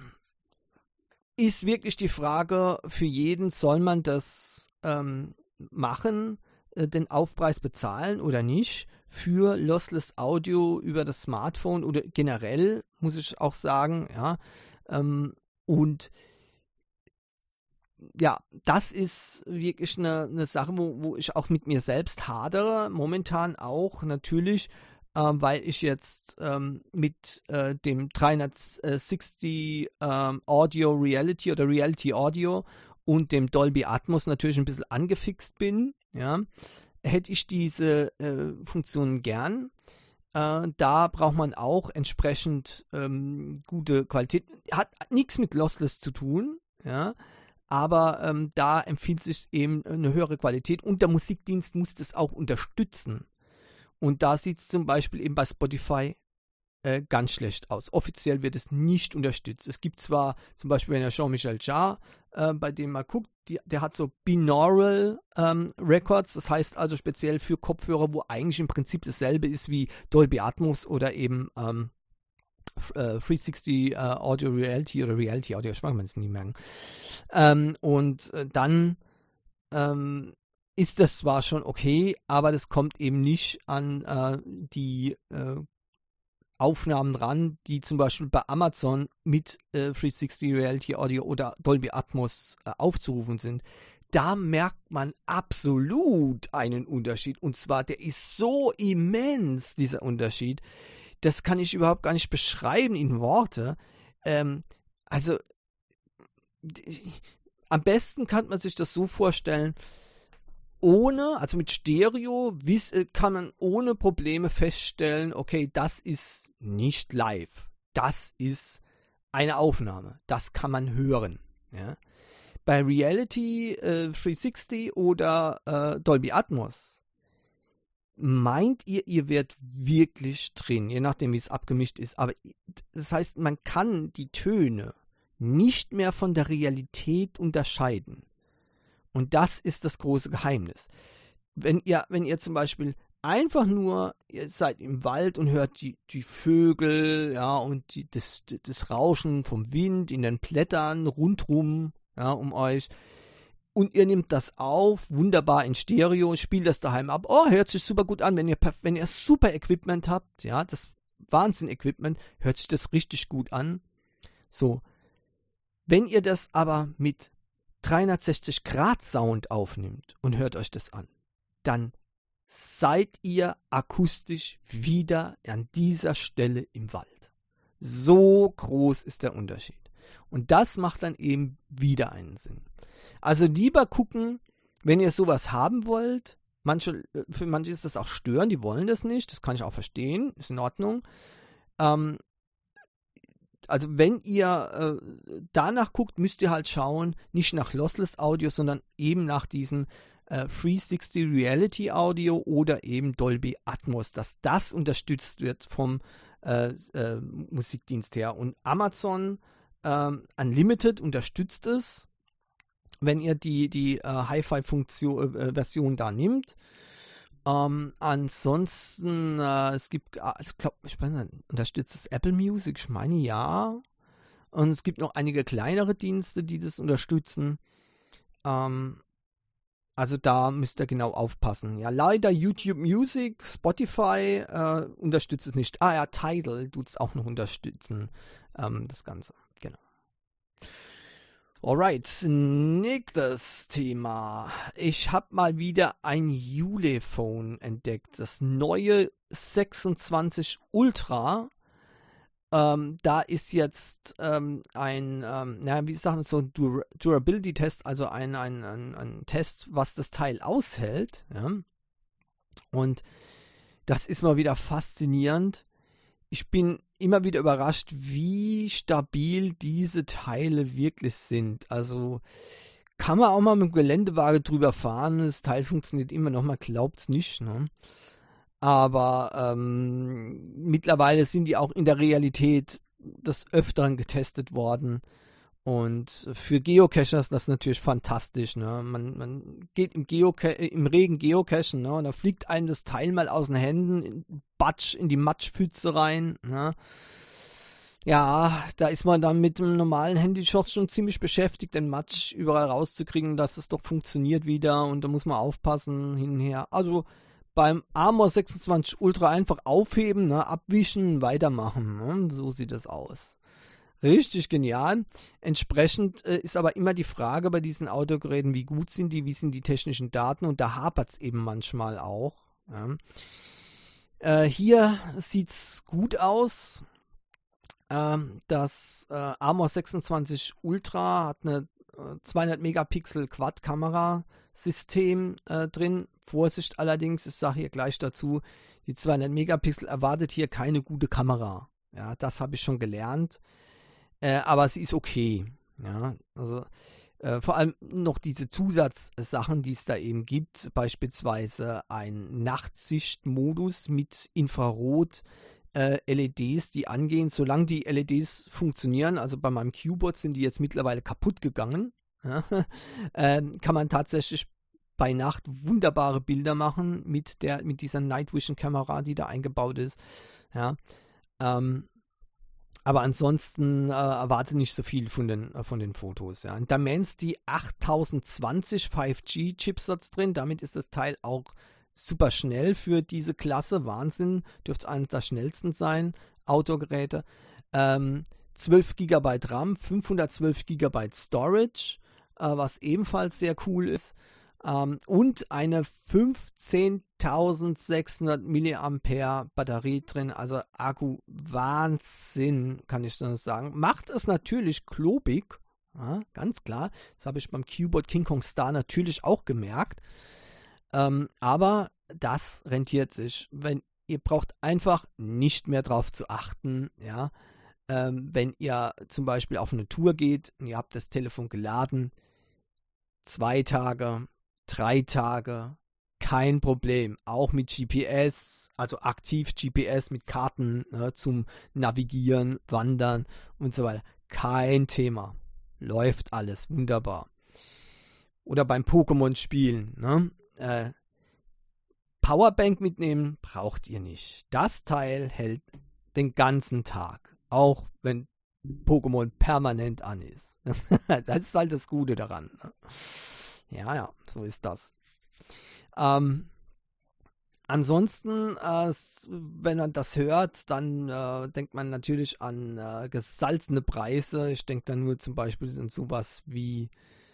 ist wirklich die Frage für jeden, soll man das machen, den Aufpreis bezahlen oder nicht für Lossless Audio über das Smartphone oder generell, muss ich auch sagen, ja, und ja, das ist wirklich eine Sache, wo ich auch mit mir selbst hadere, momentan auch natürlich, weil ich jetzt mit dem 360 Audio Reality oder Reality Audio und dem Dolby Atmos natürlich ein bisschen angefixt bin. Ja. Hätte ich diese Funktionen gern. Da braucht man auch entsprechend gute Qualität. Hat nichts mit Lossless zu tun, ja. Aber da empfiehlt sich eben eine höhere Qualität und der Musikdienst muss das auch unterstützen. Und da sieht es zum Beispiel eben bei Spotify ganz schlecht aus. Offiziell wird es nicht unterstützt. Es gibt zwar zum Beispiel, wenn ihr Jean-Michel Jarre, bei dem man guckt, der hat so Binaural Records, das heißt also speziell für Kopfhörer, wo eigentlich im Prinzip dasselbe ist wie Dolby Atmos oder eben 360 Audio Reality oder Reality Audio, ich mag mir das nie merken. Dann ist das zwar schon okay, aber das kommt eben nicht an die Aufnahmen ran, die zum Beispiel bei Amazon mit 360 Reality Audio oder Dolby Atmos aufzurufen sind. Da merkt man absolut einen Unterschied. Und zwar, der ist so immens, dieser Unterschied. Das kann ich überhaupt gar nicht beschreiben in Worte. Also, am besten kann man sich das so vorstellen, also mit Stereo kann man ohne Probleme feststellen, okay, das ist nicht live. Das ist eine Aufnahme. Das kann man hören. Ja? Bei Reality 360 oder Dolby Atmos meint ihr werdet wirklich drin, je nachdem wie es abgemischt ist. Aber das heißt, man kann die Töne nicht mehr von der Realität unterscheiden. Und das ist das große Geheimnis. Wenn ihr zum Beispiel einfach nur, ihr seid im Wald und hört die Vögel, ja, und das Rauschen vom Wind in den Blättern rundrum, ja, um euch. Und ihr nehmt das auf, wunderbar in Stereo, spielt das daheim ab. Oh, hört sich super gut an, wenn ihr super Equipment habt, ja, das Wahnsinn-Equipment, hört sich das richtig gut an. So, wenn ihr das aber mit 360 Grad Sound aufnimmt und hört euch das an, dann seid ihr akustisch wieder an dieser Stelle im Wald. So groß ist der Unterschied. Und das macht dann eben wieder einen Sinn. Also lieber gucken, wenn ihr sowas haben wollt, für manche ist das auch störend, die wollen das nicht, das kann ich auch verstehen, ist in Ordnung. Also wenn ihr danach guckt, müsst ihr halt schauen, nicht nach Lossless Audio, sondern eben nach diesen 360 Reality Audio oder eben Dolby Atmos, dass das unterstützt wird vom Musikdienst her. Und Amazon Unlimited unterstützt es, wenn ihr die Hi-Fi-Version da nimmt. Ansonsten, es gibt, ich glaube, unterstützt es Apple Music, ich meine ja. Und es gibt noch einige kleinere Dienste, die das unterstützen. Also da müsst ihr genau aufpassen. Ja, leider YouTube Music, Spotify unterstützt es nicht. Ah ja, Tidal tut es auch noch unterstützen, das Ganze. Genau. Alright, nächstes Thema. Ich habe mal wieder ein Ulefone entdeckt. Das neue 26 Ultra. Da ist jetzt wie sagen wir so, Durability-Test, also ein Test, was das Teil aushält. Ja? Und das ist mal wieder faszinierend. Ich bin immer wieder überrascht, wie stabil diese Teile wirklich sind. Also kann man auch mal mit dem Geländewagen drüber fahren. Das Teil funktioniert immer noch, man glaubt es nicht. Ne? Aber mittlerweile sind die auch in der Realität des Öfteren getestet worden. Und für Geocacher ist das natürlich fantastisch. Ne? Man geht im Regen geocachen, ne? Und da fliegt einem das Teil mal aus den Händen, batsch in die Matschpfütze rein. Ne? Ja, da ist man dann mit dem normalen Handyshot schon ziemlich beschäftigt, den Matsch überall rauszukriegen, dass es doch funktioniert wieder. Und da muss man aufpassen, hin und her. Also beim Armor 26 Ultra einfach aufheben, ne? Abwischen, weitermachen. Ne? So sieht es aus. Richtig genial. Entsprechend ist aber immer die Frage bei diesen Autogeräten, wie gut sind die, wie sind die technischen Daten, und da hapert es eben manchmal auch. Ja. Hier sieht es gut aus. Das Armor 26 Ultra hat eine 200 Megapixel Quad-Kamera-System drin. Vorsicht allerdings, ich sage hier gleich dazu, die 200 Megapixel erwartet hier keine gute Kamera. Ja, das habe ich schon gelernt. Aber sie ist okay. Ja, also vor allem noch diese Zusatzsachen, die es da eben gibt, beispielsweise ein Nachtsichtmodus mit Infrarot LEDs, die angehen, solange die LEDs funktionieren. Also bei meinem Q-Bot sind die jetzt mittlerweile kaputt gegangen. Ja, kann man tatsächlich bei Nacht wunderbare Bilder machen mit dieser Night Vision Kamera, die da eingebaut ist. Ja. Aber ansonsten erwarte nicht so viel von den Fotos. Ja. In Dimensity 8020 5G Chipsatz drin. Damit ist das Teil auch super schnell für diese Klasse. Wahnsinn. Dürfte eines der schnellsten sein. Autogeräte. 12 GB RAM, 512 GB Storage, was ebenfalls sehr cool ist. Und eine 15.600 mAh Batterie drin, also Akku, Wahnsinn, kann ich nur sagen. Macht es natürlich klobig, ja, ganz klar. Das habe ich beim Q-Bot King Kong Star natürlich auch gemerkt. Aber das rentiert sich. Ihr braucht einfach nicht mehr drauf zu achten, ja. Wenn ihr zum Beispiel auf eine Tour geht und ihr habt das Telefon geladen, 2 Tage, 3 Tage, kein Problem. Auch mit GPS, also aktiv GPS mit Karten, ne, zum Navigieren, Wandern und so weiter. Kein Thema. Läuft alles wunderbar. Oder beim Pokémon-Spielen. Ne? Powerbank mitnehmen braucht ihr nicht. Das Teil hält den ganzen Tag. Auch wenn Pokémon permanent an ist. Das ist halt das Gute daran. Ne? Ja, so ist das. Ansonsten, wenn man das hört, dann denkt man natürlich an gesalzene Preise. Ich denke dann nur zum Beispiel an sowas wie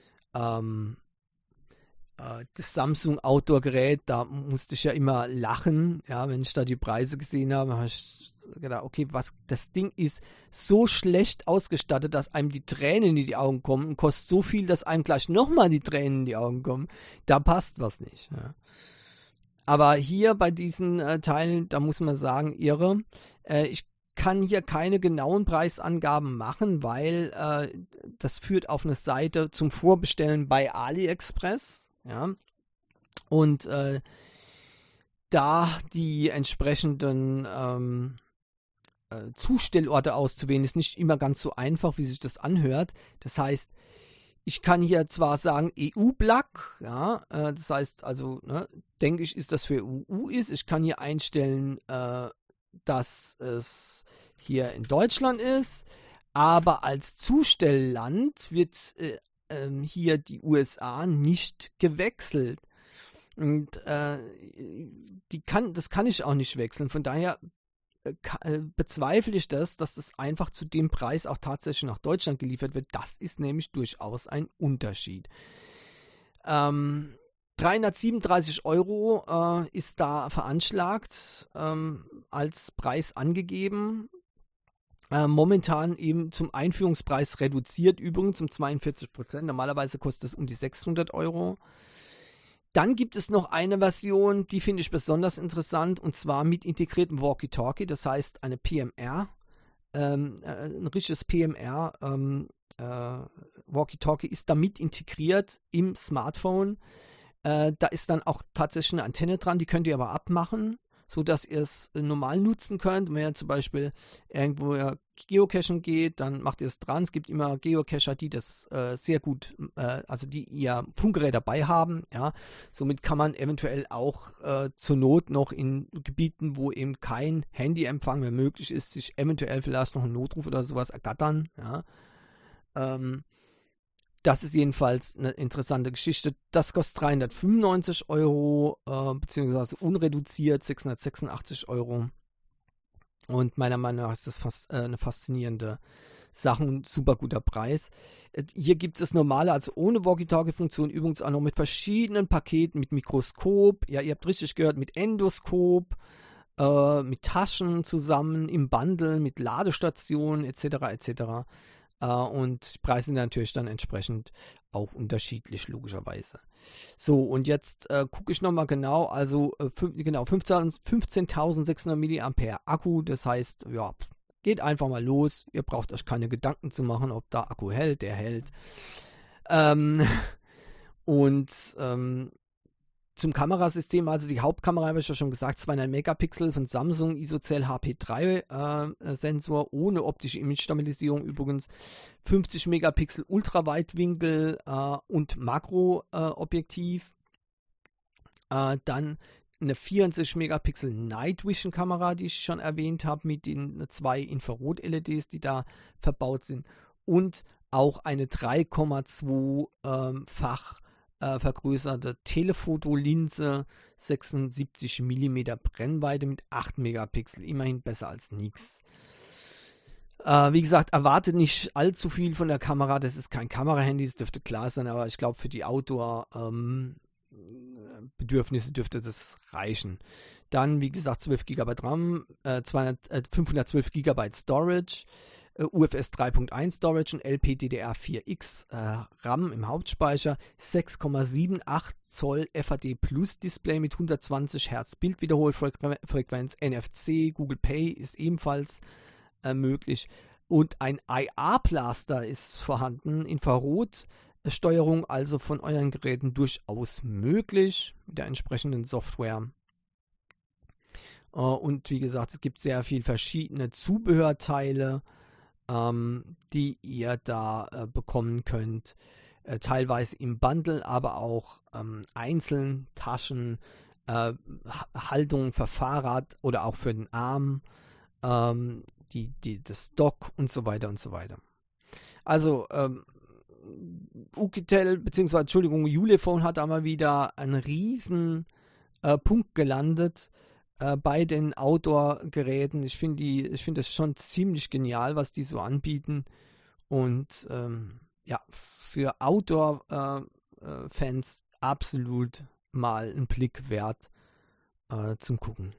das Samsung Outdoor-Gerät. Da musste ich ja immer lachen, ja, wenn ich da die Preise gesehen habe. Habe ich gedacht, okay, das Ding ist so schlecht ausgestattet, dass einem die Tränen in die Augen kommen und kostet so viel, dass einem gleich nochmal die Tränen in die Augen kommen. Da passt was nicht. Ja. Aber hier bei diesen Teilen, da muss man sagen, irre. Ich kann hier keine genauen Preisangaben machen, weil das führt auf eine Seite zum Vorbestellen bei AliExpress. Ja. Und da die entsprechenden Zustellorte auszuwählen, ist nicht immer ganz so einfach, wie sich das anhört. Das heißt, ich kann hier zwar sagen EU-Black, ja, das heißt also, ne, denke ich, ist das für EU ist. Ich kann hier einstellen, dass es hier in Deutschland ist, aber als Zustellland wird hier die USA nicht gewechselt. Und das kann ich auch nicht wechseln. Von daher bezweifle ich dass das einfach zu dem Preis auch tatsächlich nach Deutschland geliefert wird. Das ist nämlich durchaus ein Unterschied. 337 € ist da veranschlagt, als Preis angegeben. Momentan eben zum Einführungspreis reduziert, übrigens um 42%. Normalerweise kostet es um die 600 €. Dann gibt es noch eine Version, die finde ich besonders interessant, und zwar mit integriertem Walkie-Talkie, das heißt eine PMR, ein richtiges PMR Walkie-Talkie ist damit integriert im Smartphone. Da ist dann auch tatsächlich eine Antenne dran, die könnt ihr aber abmachen, sodass ihr es normal nutzen könnt. Wenn ihr zum Beispiel irgendwo geocachen geht, dann macht ihr es dran. Es gibt immer Geocacher, die das sehr gut, also die ihr Funkgerät dabei haben. Ja. Somit kann man eventuell auch zur Not noch in Gebieten, wo eben kein Handyempfang mehr möglich ist, sich eventuell vielleicht noch einen Notruf oder sowas ergattern. Ja. Das ist jedenfalls eine interessante Geschichte. Das kostet 395 €, beziehungsweise unreduziert 686 €. Und meiner Meinung nach ist das eine faszinierende Sache und ein super guter Preis. Hier gibt es normale, also ohne Walkie-Talkie-Funktion, übrigens auch noch mit verschiedenen Paketen, mit Mikroskop, ja, ihr habt richtig gehört, mit Endoskop, mit Taschen zusammen, im Bundle, mit Ladestationen etc. etc. Und die Preise sind natürlich dann entsprechend auch unterschiedlich, logischerweise. So, und jetzt gucke ich nochmal genau, also 15.600 mAh Akku, das heißt, ja, geht einfach mal los, ihr braucht euch keine Gedanken zu machen, ob da Akku hält, der hält. Zum Kamerasystem, also die Hauptkamera, habe ich ja schon gesagt, 200 Megapixel von Samsung, ISOCELL HP3 Sensor, ohne optische Image-Stabilisierung übrigens, 50 Megapixel Ultraweitwinkel und Makro-Objektiv, dann eine 64 Megapixel Night Vision Kamera, die ich schon erwähnt habe, mit den 2 Infrarot-LEDs, die da verbaut sind, und auch eine 3,2-fach vergrößerte Telefotolinse, 76 mm Brennweite mit 8 Megapixel, immerhin besser als nichts. Wie gesagt, erwartet nicht allzu viel von der Kamera, das ist kein Kamerahandy, das dürfte klar sein, aber ich glaube für die Outdoor-Bedürfnisse dürfte das reichen. Dann, wie gesagt, 12 GB RAM, 512 GB Storage, UFS 3.1 Storage und LPDDR4X RAM im Hauptspeicher, 6,78 Zoll FHD Plus Display mit 120 Hertz Bildwiederholfrequenz, NFC, Google Pay ist ebenfalls möglich, und ein IR-Blaster ist vorhanden, Infrarotsteuerung also von euren Geräten durchaus möglich mit der entsprechenden Software. Und wie gesagt, es gibt sehr viel verschiedene Zubehörteile, die ihr da bekommen könnt, teilweise im Bundle, aber auch einzeln, Taschen, Haltung für Fahrrad oder auch für den Arm, das Dock und so weiter und so weiter. Also, Oukitel, beziehungsweise, Entschuldigung, Ulefone hat da mal wieder einen riesen Punkt gelandet bei den Outdoor-Geräten. Ich finde das schon ziemlich genial, was die so anbieten. Und ja, für Outdoor-Fans absolut mal einen Blick wert zum Gucken.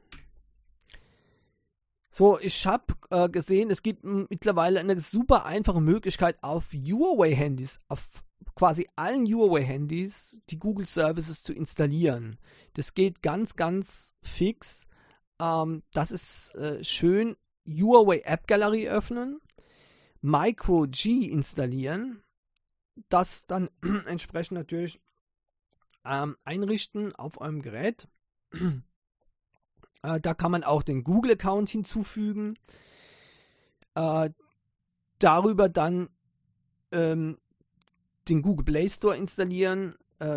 So, ich habe gesehen, es gibt mittlerweile eine super einfache Möglichkeit auf Huawei-Handys, auf quasi allen Huawei-Handys, die Google Services zu installieren. Das geht ganz, ganz fix. Das ist schön. Huawei App Gallery öffnen, Micro G installieren, das dann entsprechend natürlich einrichten auf eurem Gerät. Da kann man auch den Google-Account hinzufügen. Darüber dann den Google Play Store installieren,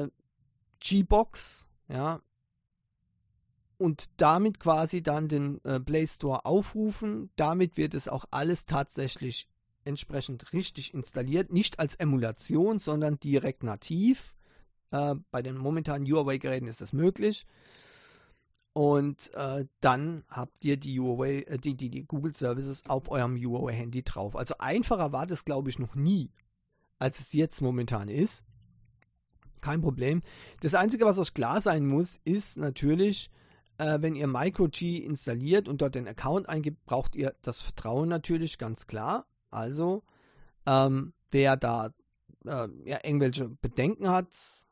Gbox, ja, und damit quasi dann den Play Store aufrufen. Damit wird es auch alles tatsächlich entsprechend richtig installiert. Nicht als Emulation, sondern direkt nativ. Bei den momentanen Huawei-Geräten ist das möglich. Und dann habt ihr die Google Services auf eurem Huawei-Handy drauf. Also einfacher war das, glaube ich, noch nie, als es jetzt momentan ist. Kein Problem. Das Einzige, was euch klar sein muss, ist natürlich, wenn ihr Micro-G installiert und dort den Account eingibt, braucht ihr das Vertrauen natürlich, ganz klar. Also, wer da irgendwelche Bedenken hat,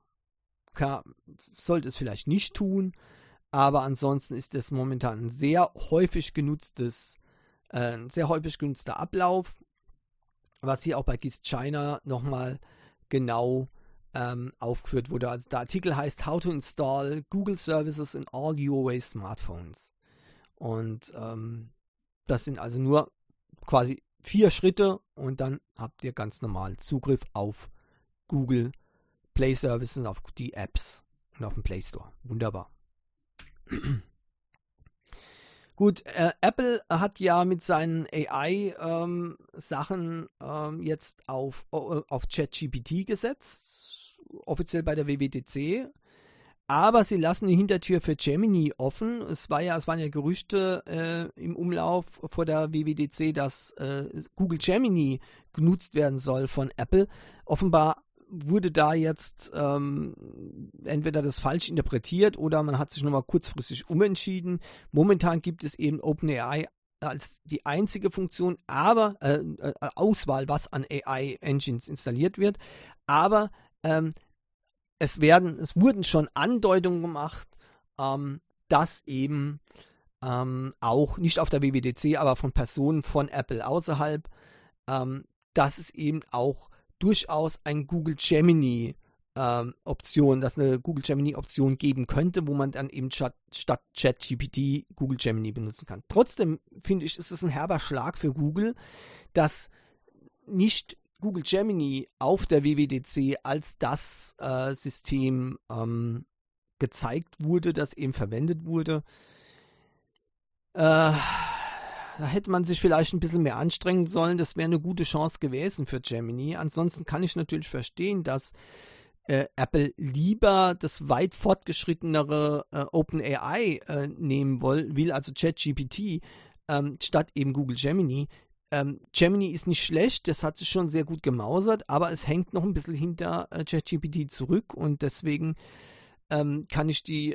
sollte es vielleicht nicht tun. Aber ansonsten ist das momentan ein sehr häufig genutzter Ablauf, was hier auch bei GIS China nochmal genau aufgeführt wurde. Also der Artikel heißt How to install Google Services in all Huawei Smartphones. Und das sind also nur quasi 4 Schritte und dann habt ihr ganz normal Zugriff auf Google Play Services und auf die Apps und auf den Play Store. Wunderbar. Gut, Apple hat ja mit seinen AI-Sachen jetzt auf ChatGPT gesetzt, offiziell bei der WWDC, aber sie lassen die Hintertür für Gemini offen. Es waren ja Gerüchte im Umlauf vor der WWDC, dass Google Gemini genutzt werden soll von Apple. Offenbar wurde da jetzt entweder das falsch interpretiert oder man hat sich nochmal kurzfristig umentschieden. Momentan gibt es eben OpenAI als die einzige Funktion, aber Auswahl, was an AI-Engines installiert wird. Aber es wurden schon Andeutungen gemacht, dass eben auch nicht auf der WWDC, aber von Personen von Apple außerhalb, dass es eben auch durchaus ein Google Gemini Option, dass eine Google Gemini Option geben könnte, wo man dann eben statt ChatGPT Google Gemini benutzen kann. Trotzdem finde ich, ist es ein herber Schlag für Google, dass nicht Google Gemini auf der WWDC als das System gezeigt wurde, das eben verwendet wurde. Da hätte man sich vielleicht ein bisschen mehr anstrengen sollen. Das wäre eine gute Chance gewesen für Gemini. Ansonsten kann ich natürlich verstehen, dass Apple lieber das weit fortgeschrittenere OpenAI nehmen will, also ChatGPT, statt eben Google Gemini. Gemini ist nicht schlecht, das hat sich schon sehr gut gemausert, aber es hängt noch ein bisschen hinter ChatGPT zurück und deswegen kann ich die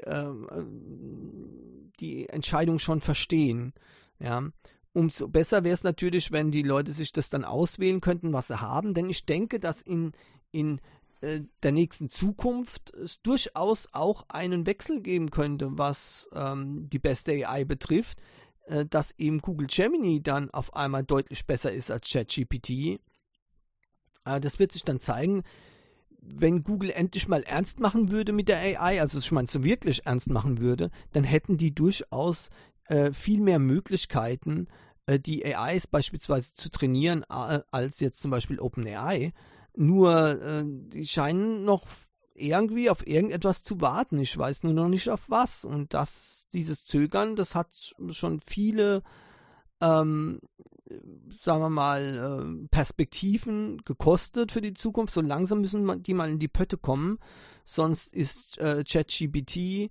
Entscheidung schon verstehen. Ja. Umso besser wäre es natürlich, wenn die Leute sich das dann auswählen könnten, was sie haben, denn ich denke, dass in der nächsten Zukunft es durchaus auch einen Wechsel geben könnte, was die beste AI betrifft, dass eben Google Gemini dann auf einmal deutlich besser ist als ChatGPT. Das wird sich dann zeigen, wenn Google endlich mal ernst machen würde mit der AI, also ich meine, so wirklich ernst machen würde, dann hätten die durchaus viel mehr Möglichkeiten, die AIs beispielsweise zu trainieren, als jetzt zum Beispiel OpenAI. Nur, die scheinen noch irgendwie auf irgendetwas zu warten. Ich weiß nur noch nicht auf was. Und dieses Zögern, das hat schon viele sagen wir mal, Perspektiven gekostet für die Zukunft. So langsam müssen die mal in die Pötte kommen. Sonst ist ChatGPT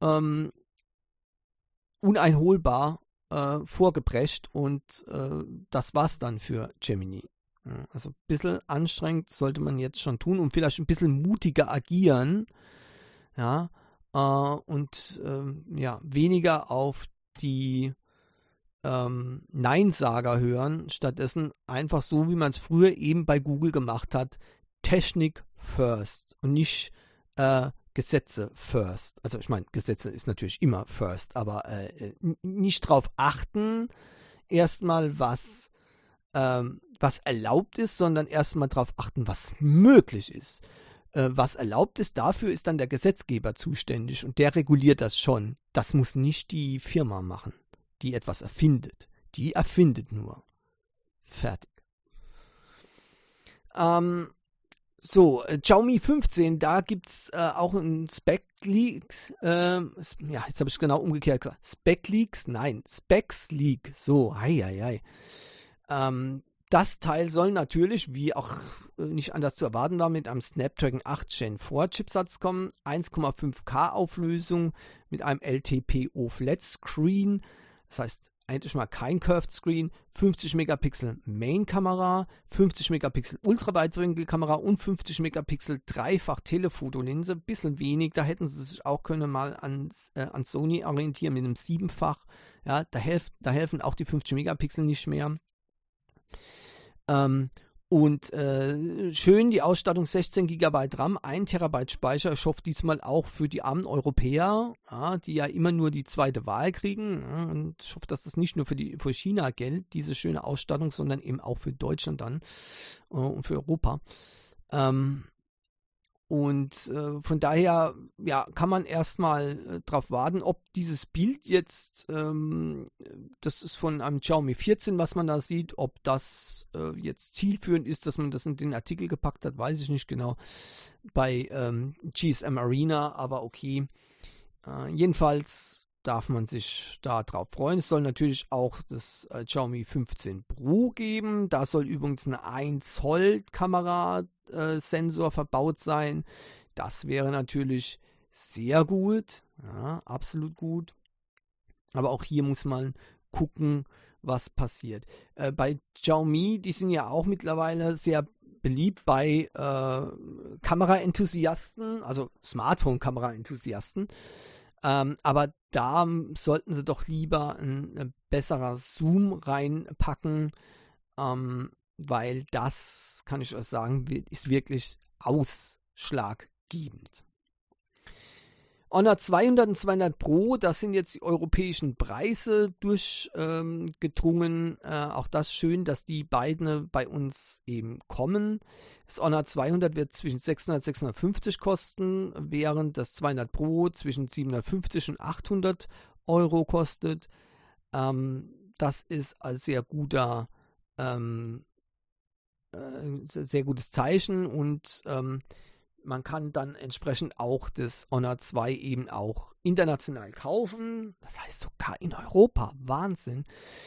uneinholbar vorgeprescht und das war's dann für Gemini. Ja, also ein bisschen anstrengend sollte man jetzt schon tun und vielleicht ein bisschen mutiger agieren. Ja, und weniger auf die Neinsager hören, stattdessen einfach so, wie man es früher eben bei Google gemacht hat, Technik first und nicht Gesetze first. Also ich meine, Gesetze ist natürlich immer first, aber nicht drauf achten, erstmal was erlaubt ist, sondern erstmal darauf achten, was möglich ist. Was erlaubt ist, dafür ist dann der Gesetzgeber zuständig und der reguliert das schon. Das muss nicht die Firma machen, die etwas erfindet. Die erfindet nur. Fertig. Xiaomi 15, da gibt es auch ein Spec-Leaks. Jetzt habe ich genau umgekehrt gesagt. Spec-Leaks? Nein, Specs-Leak. So, das Teil soll natürlich, wie auch nicht anders zu erwarten war, mit einem Snapdragon 8 Gen 4 Chipsatz kommen, 1,5K Auflösung mit einem LTPO Flat Screen, das heißt eigentlich mal kein Curved Screen, 50 Megapixel Main-Kamera, 50 Megapixel Ultraweitwinkelkamera und 50 Megapixel Dreifach-Telefotolinse, bisschen wenig, da hätten sie sich auch können mal an Sony orientieren mit einem 7-fach, ja, da helfen auch die 50 Megapixel nicht mehr. Schön die Ausstattung, 16 GB RAM, 1 TB Speicher. Ich hoffe diesmal auch für die armen Europäer, ja, die ja immer nur die zweite Wahl kriegen. Ja, und ich hoffe, dass das nicht nur für China gilt, diese schöne Ausstattung, sondern eben auch für Deutschland dann und für Europa. Von daher kann man erstmal drauf warten, ob dieses Bild jetzt, das ist von einem Xiaomi 14, was man da sieht, ob das jetzt zielführend ist, dass man das in den Artikel gepackt hat, weiß ich nicht genau, bei GSM Arena, aber okay. Jedenfalls darf man sich da drauf freuen. Es soll natürlich auch das Xiaomi 15 Pro geben. Da soll übrigens eine 1 Zoll Kamera Sensor verbaut sein. Das wäre natürlich sehr gut, ja, absolut gut. Aber auch hier muss man gucken, was passiert. Bei Xiaomi, die sind ja auch mittlerweile sehr beliebt bei Kameraenthusiasten, also Smartphone-Kameraenthusiasten. Aber da sollten sie doch lieber ein besserer Zoom reinpacken, weil das, kann ich euch sagen, ist wirklich ausschlaggebend. Honor 200 und 200 Pro, das sind jetzt die europäischen Preise durchgedrungen. Auch das schön, dass die beiden bei uns eben kommen. Das Honor 200 wird zwischen 600 und 650 kosten, während das 200 Pro zwischen 750 und 800 Euro kostet. Das ist ein sehr gutes Zeichen und man kann dann entsprechend auch das Honor 2 eben auch international kaufen. Das heißt sogar in Europa. Wahnsinn.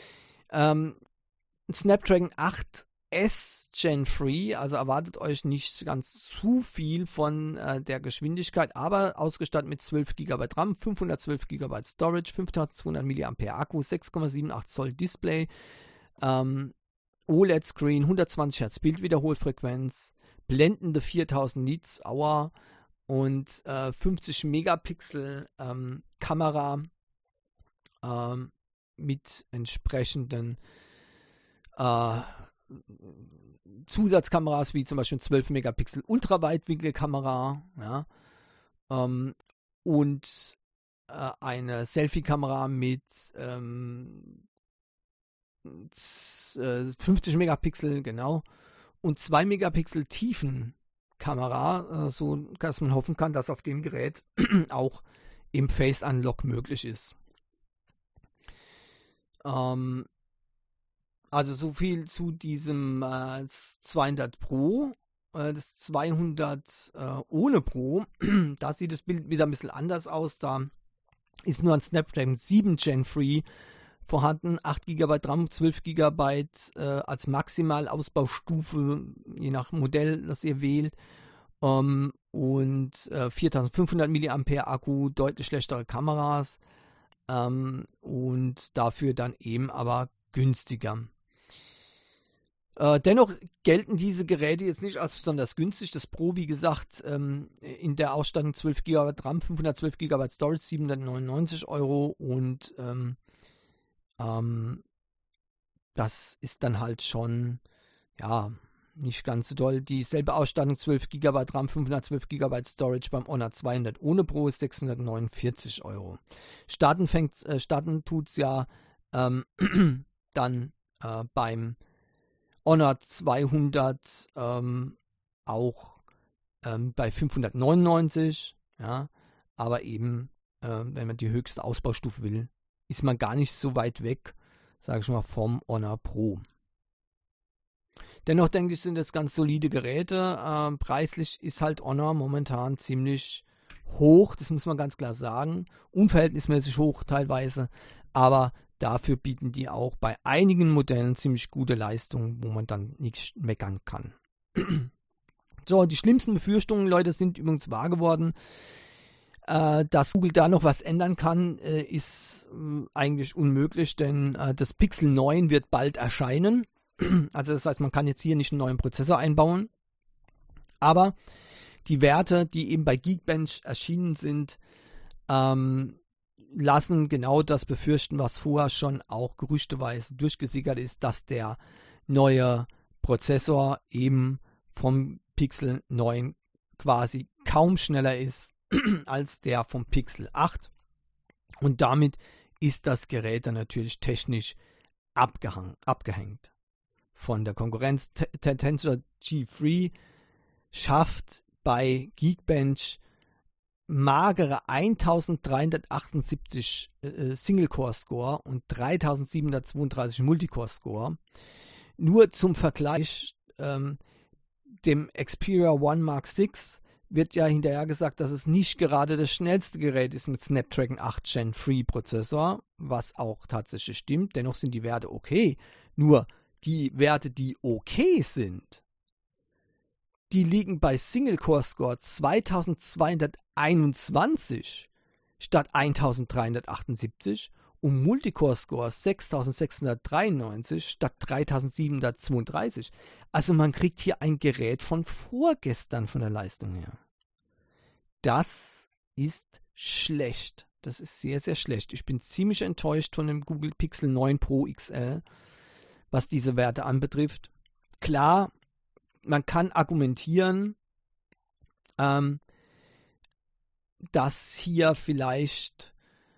Snapdragon 8 S Gen 3, also erwartet euch nicht ganz zu viel von der Geschwindigkeit, aber ausgestattet mit 12 GB RAM, 512 GB Storage, 5200 mAh Akku, 6,78 Zoll Display, OLED-Screen, 120 Hertz Bildwiederholfrequenz, blendende 4000 Nits Hour und 50 Megapixel Kamera mit entsprechenden Zusatzkameras wie zum Beispiel 12 Megapixel Ultraweitwinkelkamera, ja, und eine Selfie-Kamera mit 50 Megapixel, genau, und 2 Megapixel Tiefenkamera, so dass man hoffen kann, dass auf dem Gerät auch im Face Unlock möglich ist. Also so viel zu diesem 200 Pro. Das 200 ohne Pro, da sieht das Bild wieder ein bisschen anders aus. Da ist nur ein Snapdragon 7 Gen 3 vorhanden, 8 GB RAM, 12 GB als Maximalausbaustufe, je nach Modell, das ihr wählt. Und 4500 mAh Akku, deutlich schlechtere Kameras und dafür dann eben aber günstiger. Dennoch gelten diese Geräte jetzt nicht als besonders günstig. Das Pro, wie gesagt, in der Ausstattung 12 GB RAM, 512 GB Storage, 799 Euro und das ist dann halt schon, ja, nicht ganz so doll. Dieselbe Ausstattung, 12 GB RAM, 512 GB Storage beim Honor 200 ohne Pro ist 649 Euro. Starten tut es ja dann beim Honor 200 auch bei 599, ja, aber eben, wenn man die höchste Ausbaustufe will, ist man gar nicht so weit weg, sage ich mal, vom Honor Pro. Dennoch denke ich, sind das ganz solide Geräte. Preislich ist halt Honor momentan ziemlich hoch, das muss man ganz klar sagen. Unverhältnismäßig hoch teilweise, aber dafür bieten die auch bei einigen Modellen ziemlich gute Leistungen, wo man dann nichts meckern kann. So, die schlimmsten Befürchtungen, Leute, sind übrigens wahr geworden. Dass Google da noch was ändern kann, ist eigentlich unmöglich, denn das Pixel 9 wird bald erscheinen. Also das heißt, man kann jetzt hier nicht einen neuen Prozessor einbauen. Aber die Werte, die eben bei Geekbench erschienen sind, lassen genau das befürchten, was vorher schon auch gerüchteweise durchgesickert ist, dass der neue Prozessor eben vom Pixel 9 quasi kaum schneller ist als der vom Pixel 8. Und damit ist das Gerät dann natürlich technisch abgehängt von der Konkurrenz. Tensor G3 schafft bei Geekbench magere 1378 Single-Core-Score und 3732 Multicore-Score. Nur zum Vergleich, dem Xperia One Mark VI wird ja hinterher gesagt, dass es nicht gerade das schnellste Gerät ist mit Snapdragon 8 Gen 3 Prozessor, was auch tatsächlich stimmt. Dennoch sind die Werte okay. Nur die Werte, die okay sind, die liegen bei Single-Core-Score 2221 statt 1378 und Multicore-Score 6693 statt 3732. Also man kriegt hier ein Gerät von vorgestern von der Leistung her. Das ist schlecht. Das ist sehr, sehr schlecht. Ich bin ziemlich enttäuscht von dem Google Pixel 9 Pro XL, was diese Werte anbetrifft. Klar, man kann argumentieren, dass hier vielleicht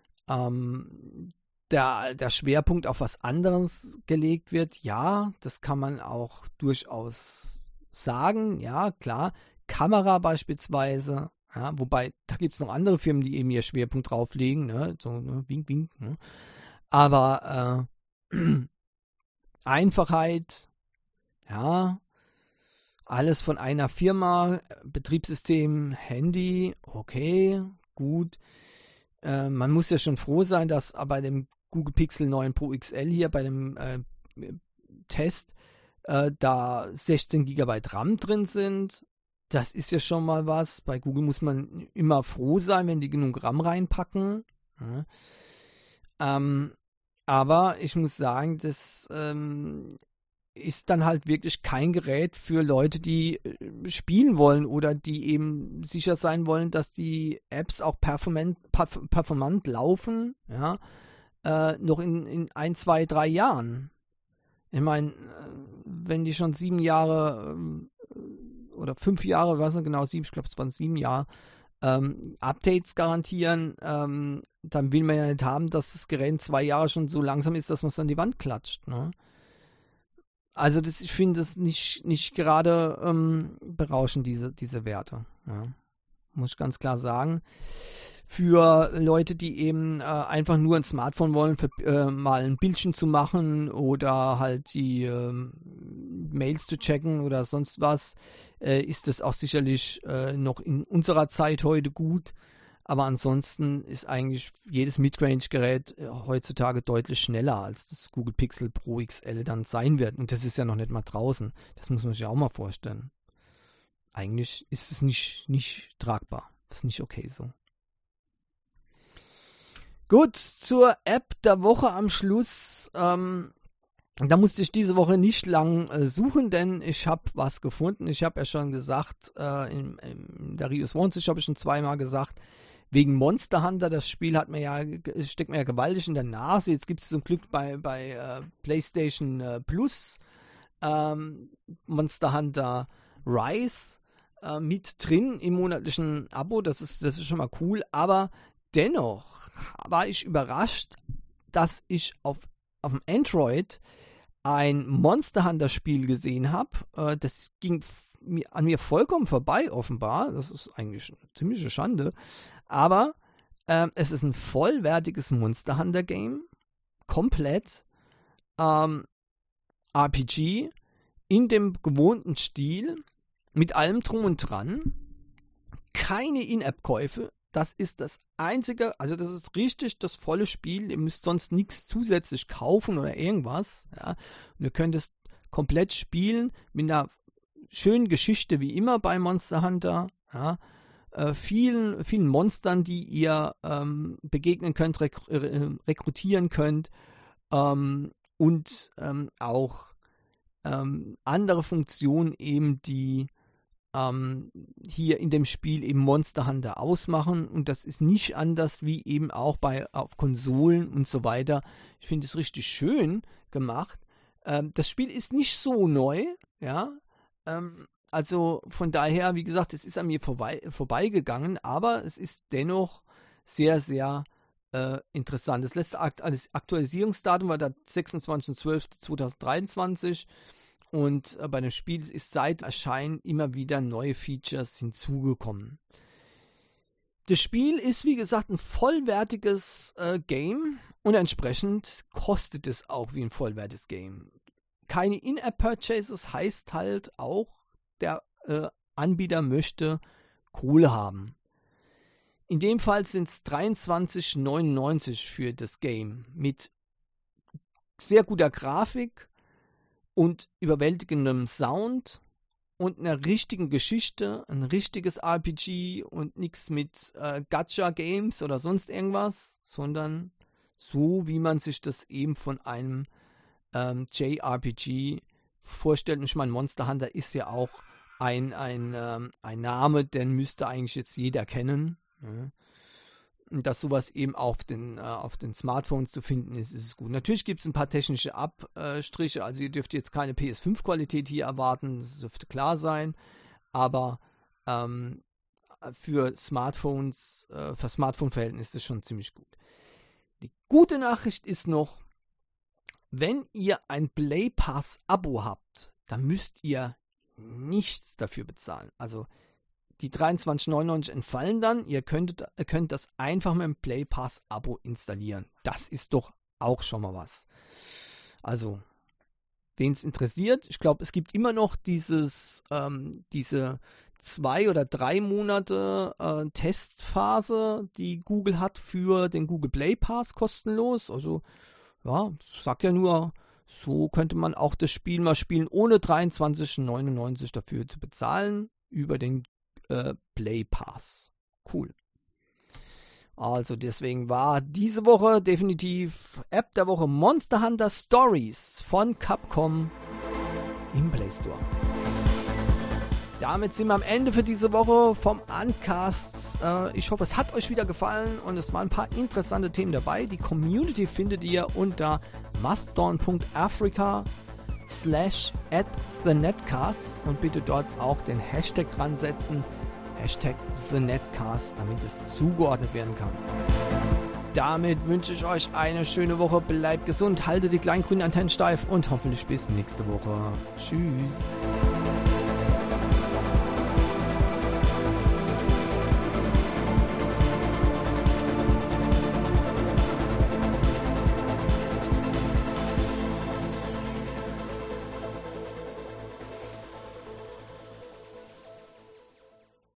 der Schwerpunkt auf was anderes gelegt wird. Ja, das kann man auch durchaus sagen. Ja, klar. Kamera beispielsweise. Ja, wobei, da gibt es noch andere Firmen, die eben ihr Schwerpunkt drauflegen. Ne? So, ne? Wink, wink. Ne? Aber Einfachheit, ja, alles von einer Firma, Betriebssystem, Handy, okay, gut. Man muss ja schon froh sein, dass bei dem Google Pixel 9 Pro XL hier bei dem Test da 16 GB RAM drin sind. Das ist ja schon mal was. Bei Google muss man immer froh sein, wenn die genug RAM reinpacken. Ja. Aber ich muss sagen, das ist dann halt wirklich kein Gerät für Leute, die spielen wollen oder die eben sicher sein wollen, dass die Apps auch performant laufen, ja, noch in 1, 2, 3 Jahren. Ich meine, wenn die schon 7 Jahre oder 5 Jahre, weiß nicht genau, ich glaube es waren 7 Jahre, Updates garantieren, dann will man ja nicht haben, dass das Gerät in 2 Jahren schon so langsam ist, dass man es an die Wand klatscht, ne? Also ich finde das nicht gerade berauschend, diese Werte. Ja. Muss ich ganz klar sagen. Für Leute, die eben einfach nur ein Smartphone wollen, mal ein Bildchen zu machen oder halt die Mails zu checken oder sonst was, ist das auch sicherlich noch in unserer Zeit heute gut. Aber ansonsten ist eigentlich jedes Midrange-Gerät heutzutage deutlich schneller, als das Google Pixel Pro XL dann sein wird. Und das ist ja noch nicht mal draußen. Das muss man sich auch mal vorstellen. Eigentlich ist es nicht tragbar. Das ist nicht okay so. Gut, zur App der Woche am Schluss. Da musste ich diese Woche nicht lang suchen, denn ich habe was gefunden. Ich habe ja schon gesagt, in der Reviews One, ich habe schon zweimal gesagt, wegen Monster Hunter, das Spiel steckt mir ja gewaltig in der Nase. Jetzt gibt es zum Glück bei PlayStation Plus Monster Hunter Rise mit drin im monatlichen Abo. Das ist schon mal cool, aber dennoch war ich überrascht, dass ich auf dem Android ein Monster Hunter Spiel gesehen habe. Das ging an mir vollkommen vorbei, offenbar. Das ist eigentlich eine ziemliche Schande. Aber es ist ein vollwertiges Monster Hunter Game. Komplett. RPG. In dem gewohnten Stil. Mit allem drum und dran. Keine In-App-Käufe. Das ist das einzige, also das ist richtig das volle Spiel. Ihr müsst sonst nichts zusätzlich kaufen oder irgendwas. Ja. Und ihr könnt es komplett spielen mit einer schönen Geschichte wie immer bei Monster Hunter. Ja. Vielen Monstern, die ihr begegnen könnt, rekrutieren könnt. Und auch andere Funktionen eben, die hier in dem Spiel eben Monster Hunter ausmachen, und das ist nicht anders wie eben auch auf Konsolen und so weiter. Ich finde es richtig schön gemacht. Das Spiel ist nicht so neu, ja, also von daher, wie gesagt, es ist an mir vorbeigegangen, aber es ist dennoch sehr, sehr interessant. Das letzte Aktualisierungsdatum war der 26.12.2023. Und bei dem Spiel ist seit Erscheinen immer wieder neue Features hinzugekommen. Das Spiel ist, wie gesagt, ein vollwertiges Game und entsprechend kostet es auch wie ein vollwertiges Game. Keine In-App-Purchases heißt halt auch, der Anbieter möchte Kohle haben. In dem Fall sind es 23,99 für das Game mit sehr guter Grafik und überwältigendem Sound und einer richtigen Geschichte, ein richtiges RPG und nichts mit Gacha-Games oder sonst irgendwas, sondern so, wie man sich das eben von einem JRPG vorstellt. Und ich meine, Monster Hunter ist ja auch ein Name, den müsste eigentlich jetzt jeder kennen. Ja. Dass sowas eben auf den Smartphones zu finden ist, ist es gut. Natürlich gibt es ein paar technische Abstriche, also ihr dürft jetzt keine PS5-Qualität hier erwarten, das dürfte klar sein, aber für Smartphones, für Smartphone-Verhältnisse ist das schon ziemlich gut. Die gute Nachricht ist noch, wenn ihr ein Play Pass-Abo habt, dann müsst ihr nichts dafür bezahlen. Also die 23,99 entfallen dann. Ihr könnt das einfach mit dem Play Pass Abo installieren. Das ist doch auch schon mal was. Also, wen es interessiert, ich glaube, es gibt immer noch diese 2 oder 3 Monate Testphase, die Google hat für den Google Play Pass kostenlos. Also, ja, ich sag ja nur, so könnte man auch das Spiel mal spielen, ohne 23,99 dafür zu bezahlen, über den Play Pass. Cool. Also deswegen war diese Woche definitiv App der Woche Monster Hunter Stories von Capcom im Play Store. Damit sind wir am Ende für diese Woche vom Uncast. Ich hoffe, es hat euch wieder gefallen und es waren ein paar interessante Themen dabei. Die Community findet ihr unter mastodon.africa/@thenetcast und bitte dort auch den Hashtag dran setzen, #TheNetcast, damit es zugeordnet werden kann. Damit wünsche ich euch eine schöne Woche, bleibt gesund, haltet die kleinen grünen Antennen steif und hoffentlich bis nächste Woche. Tschüss.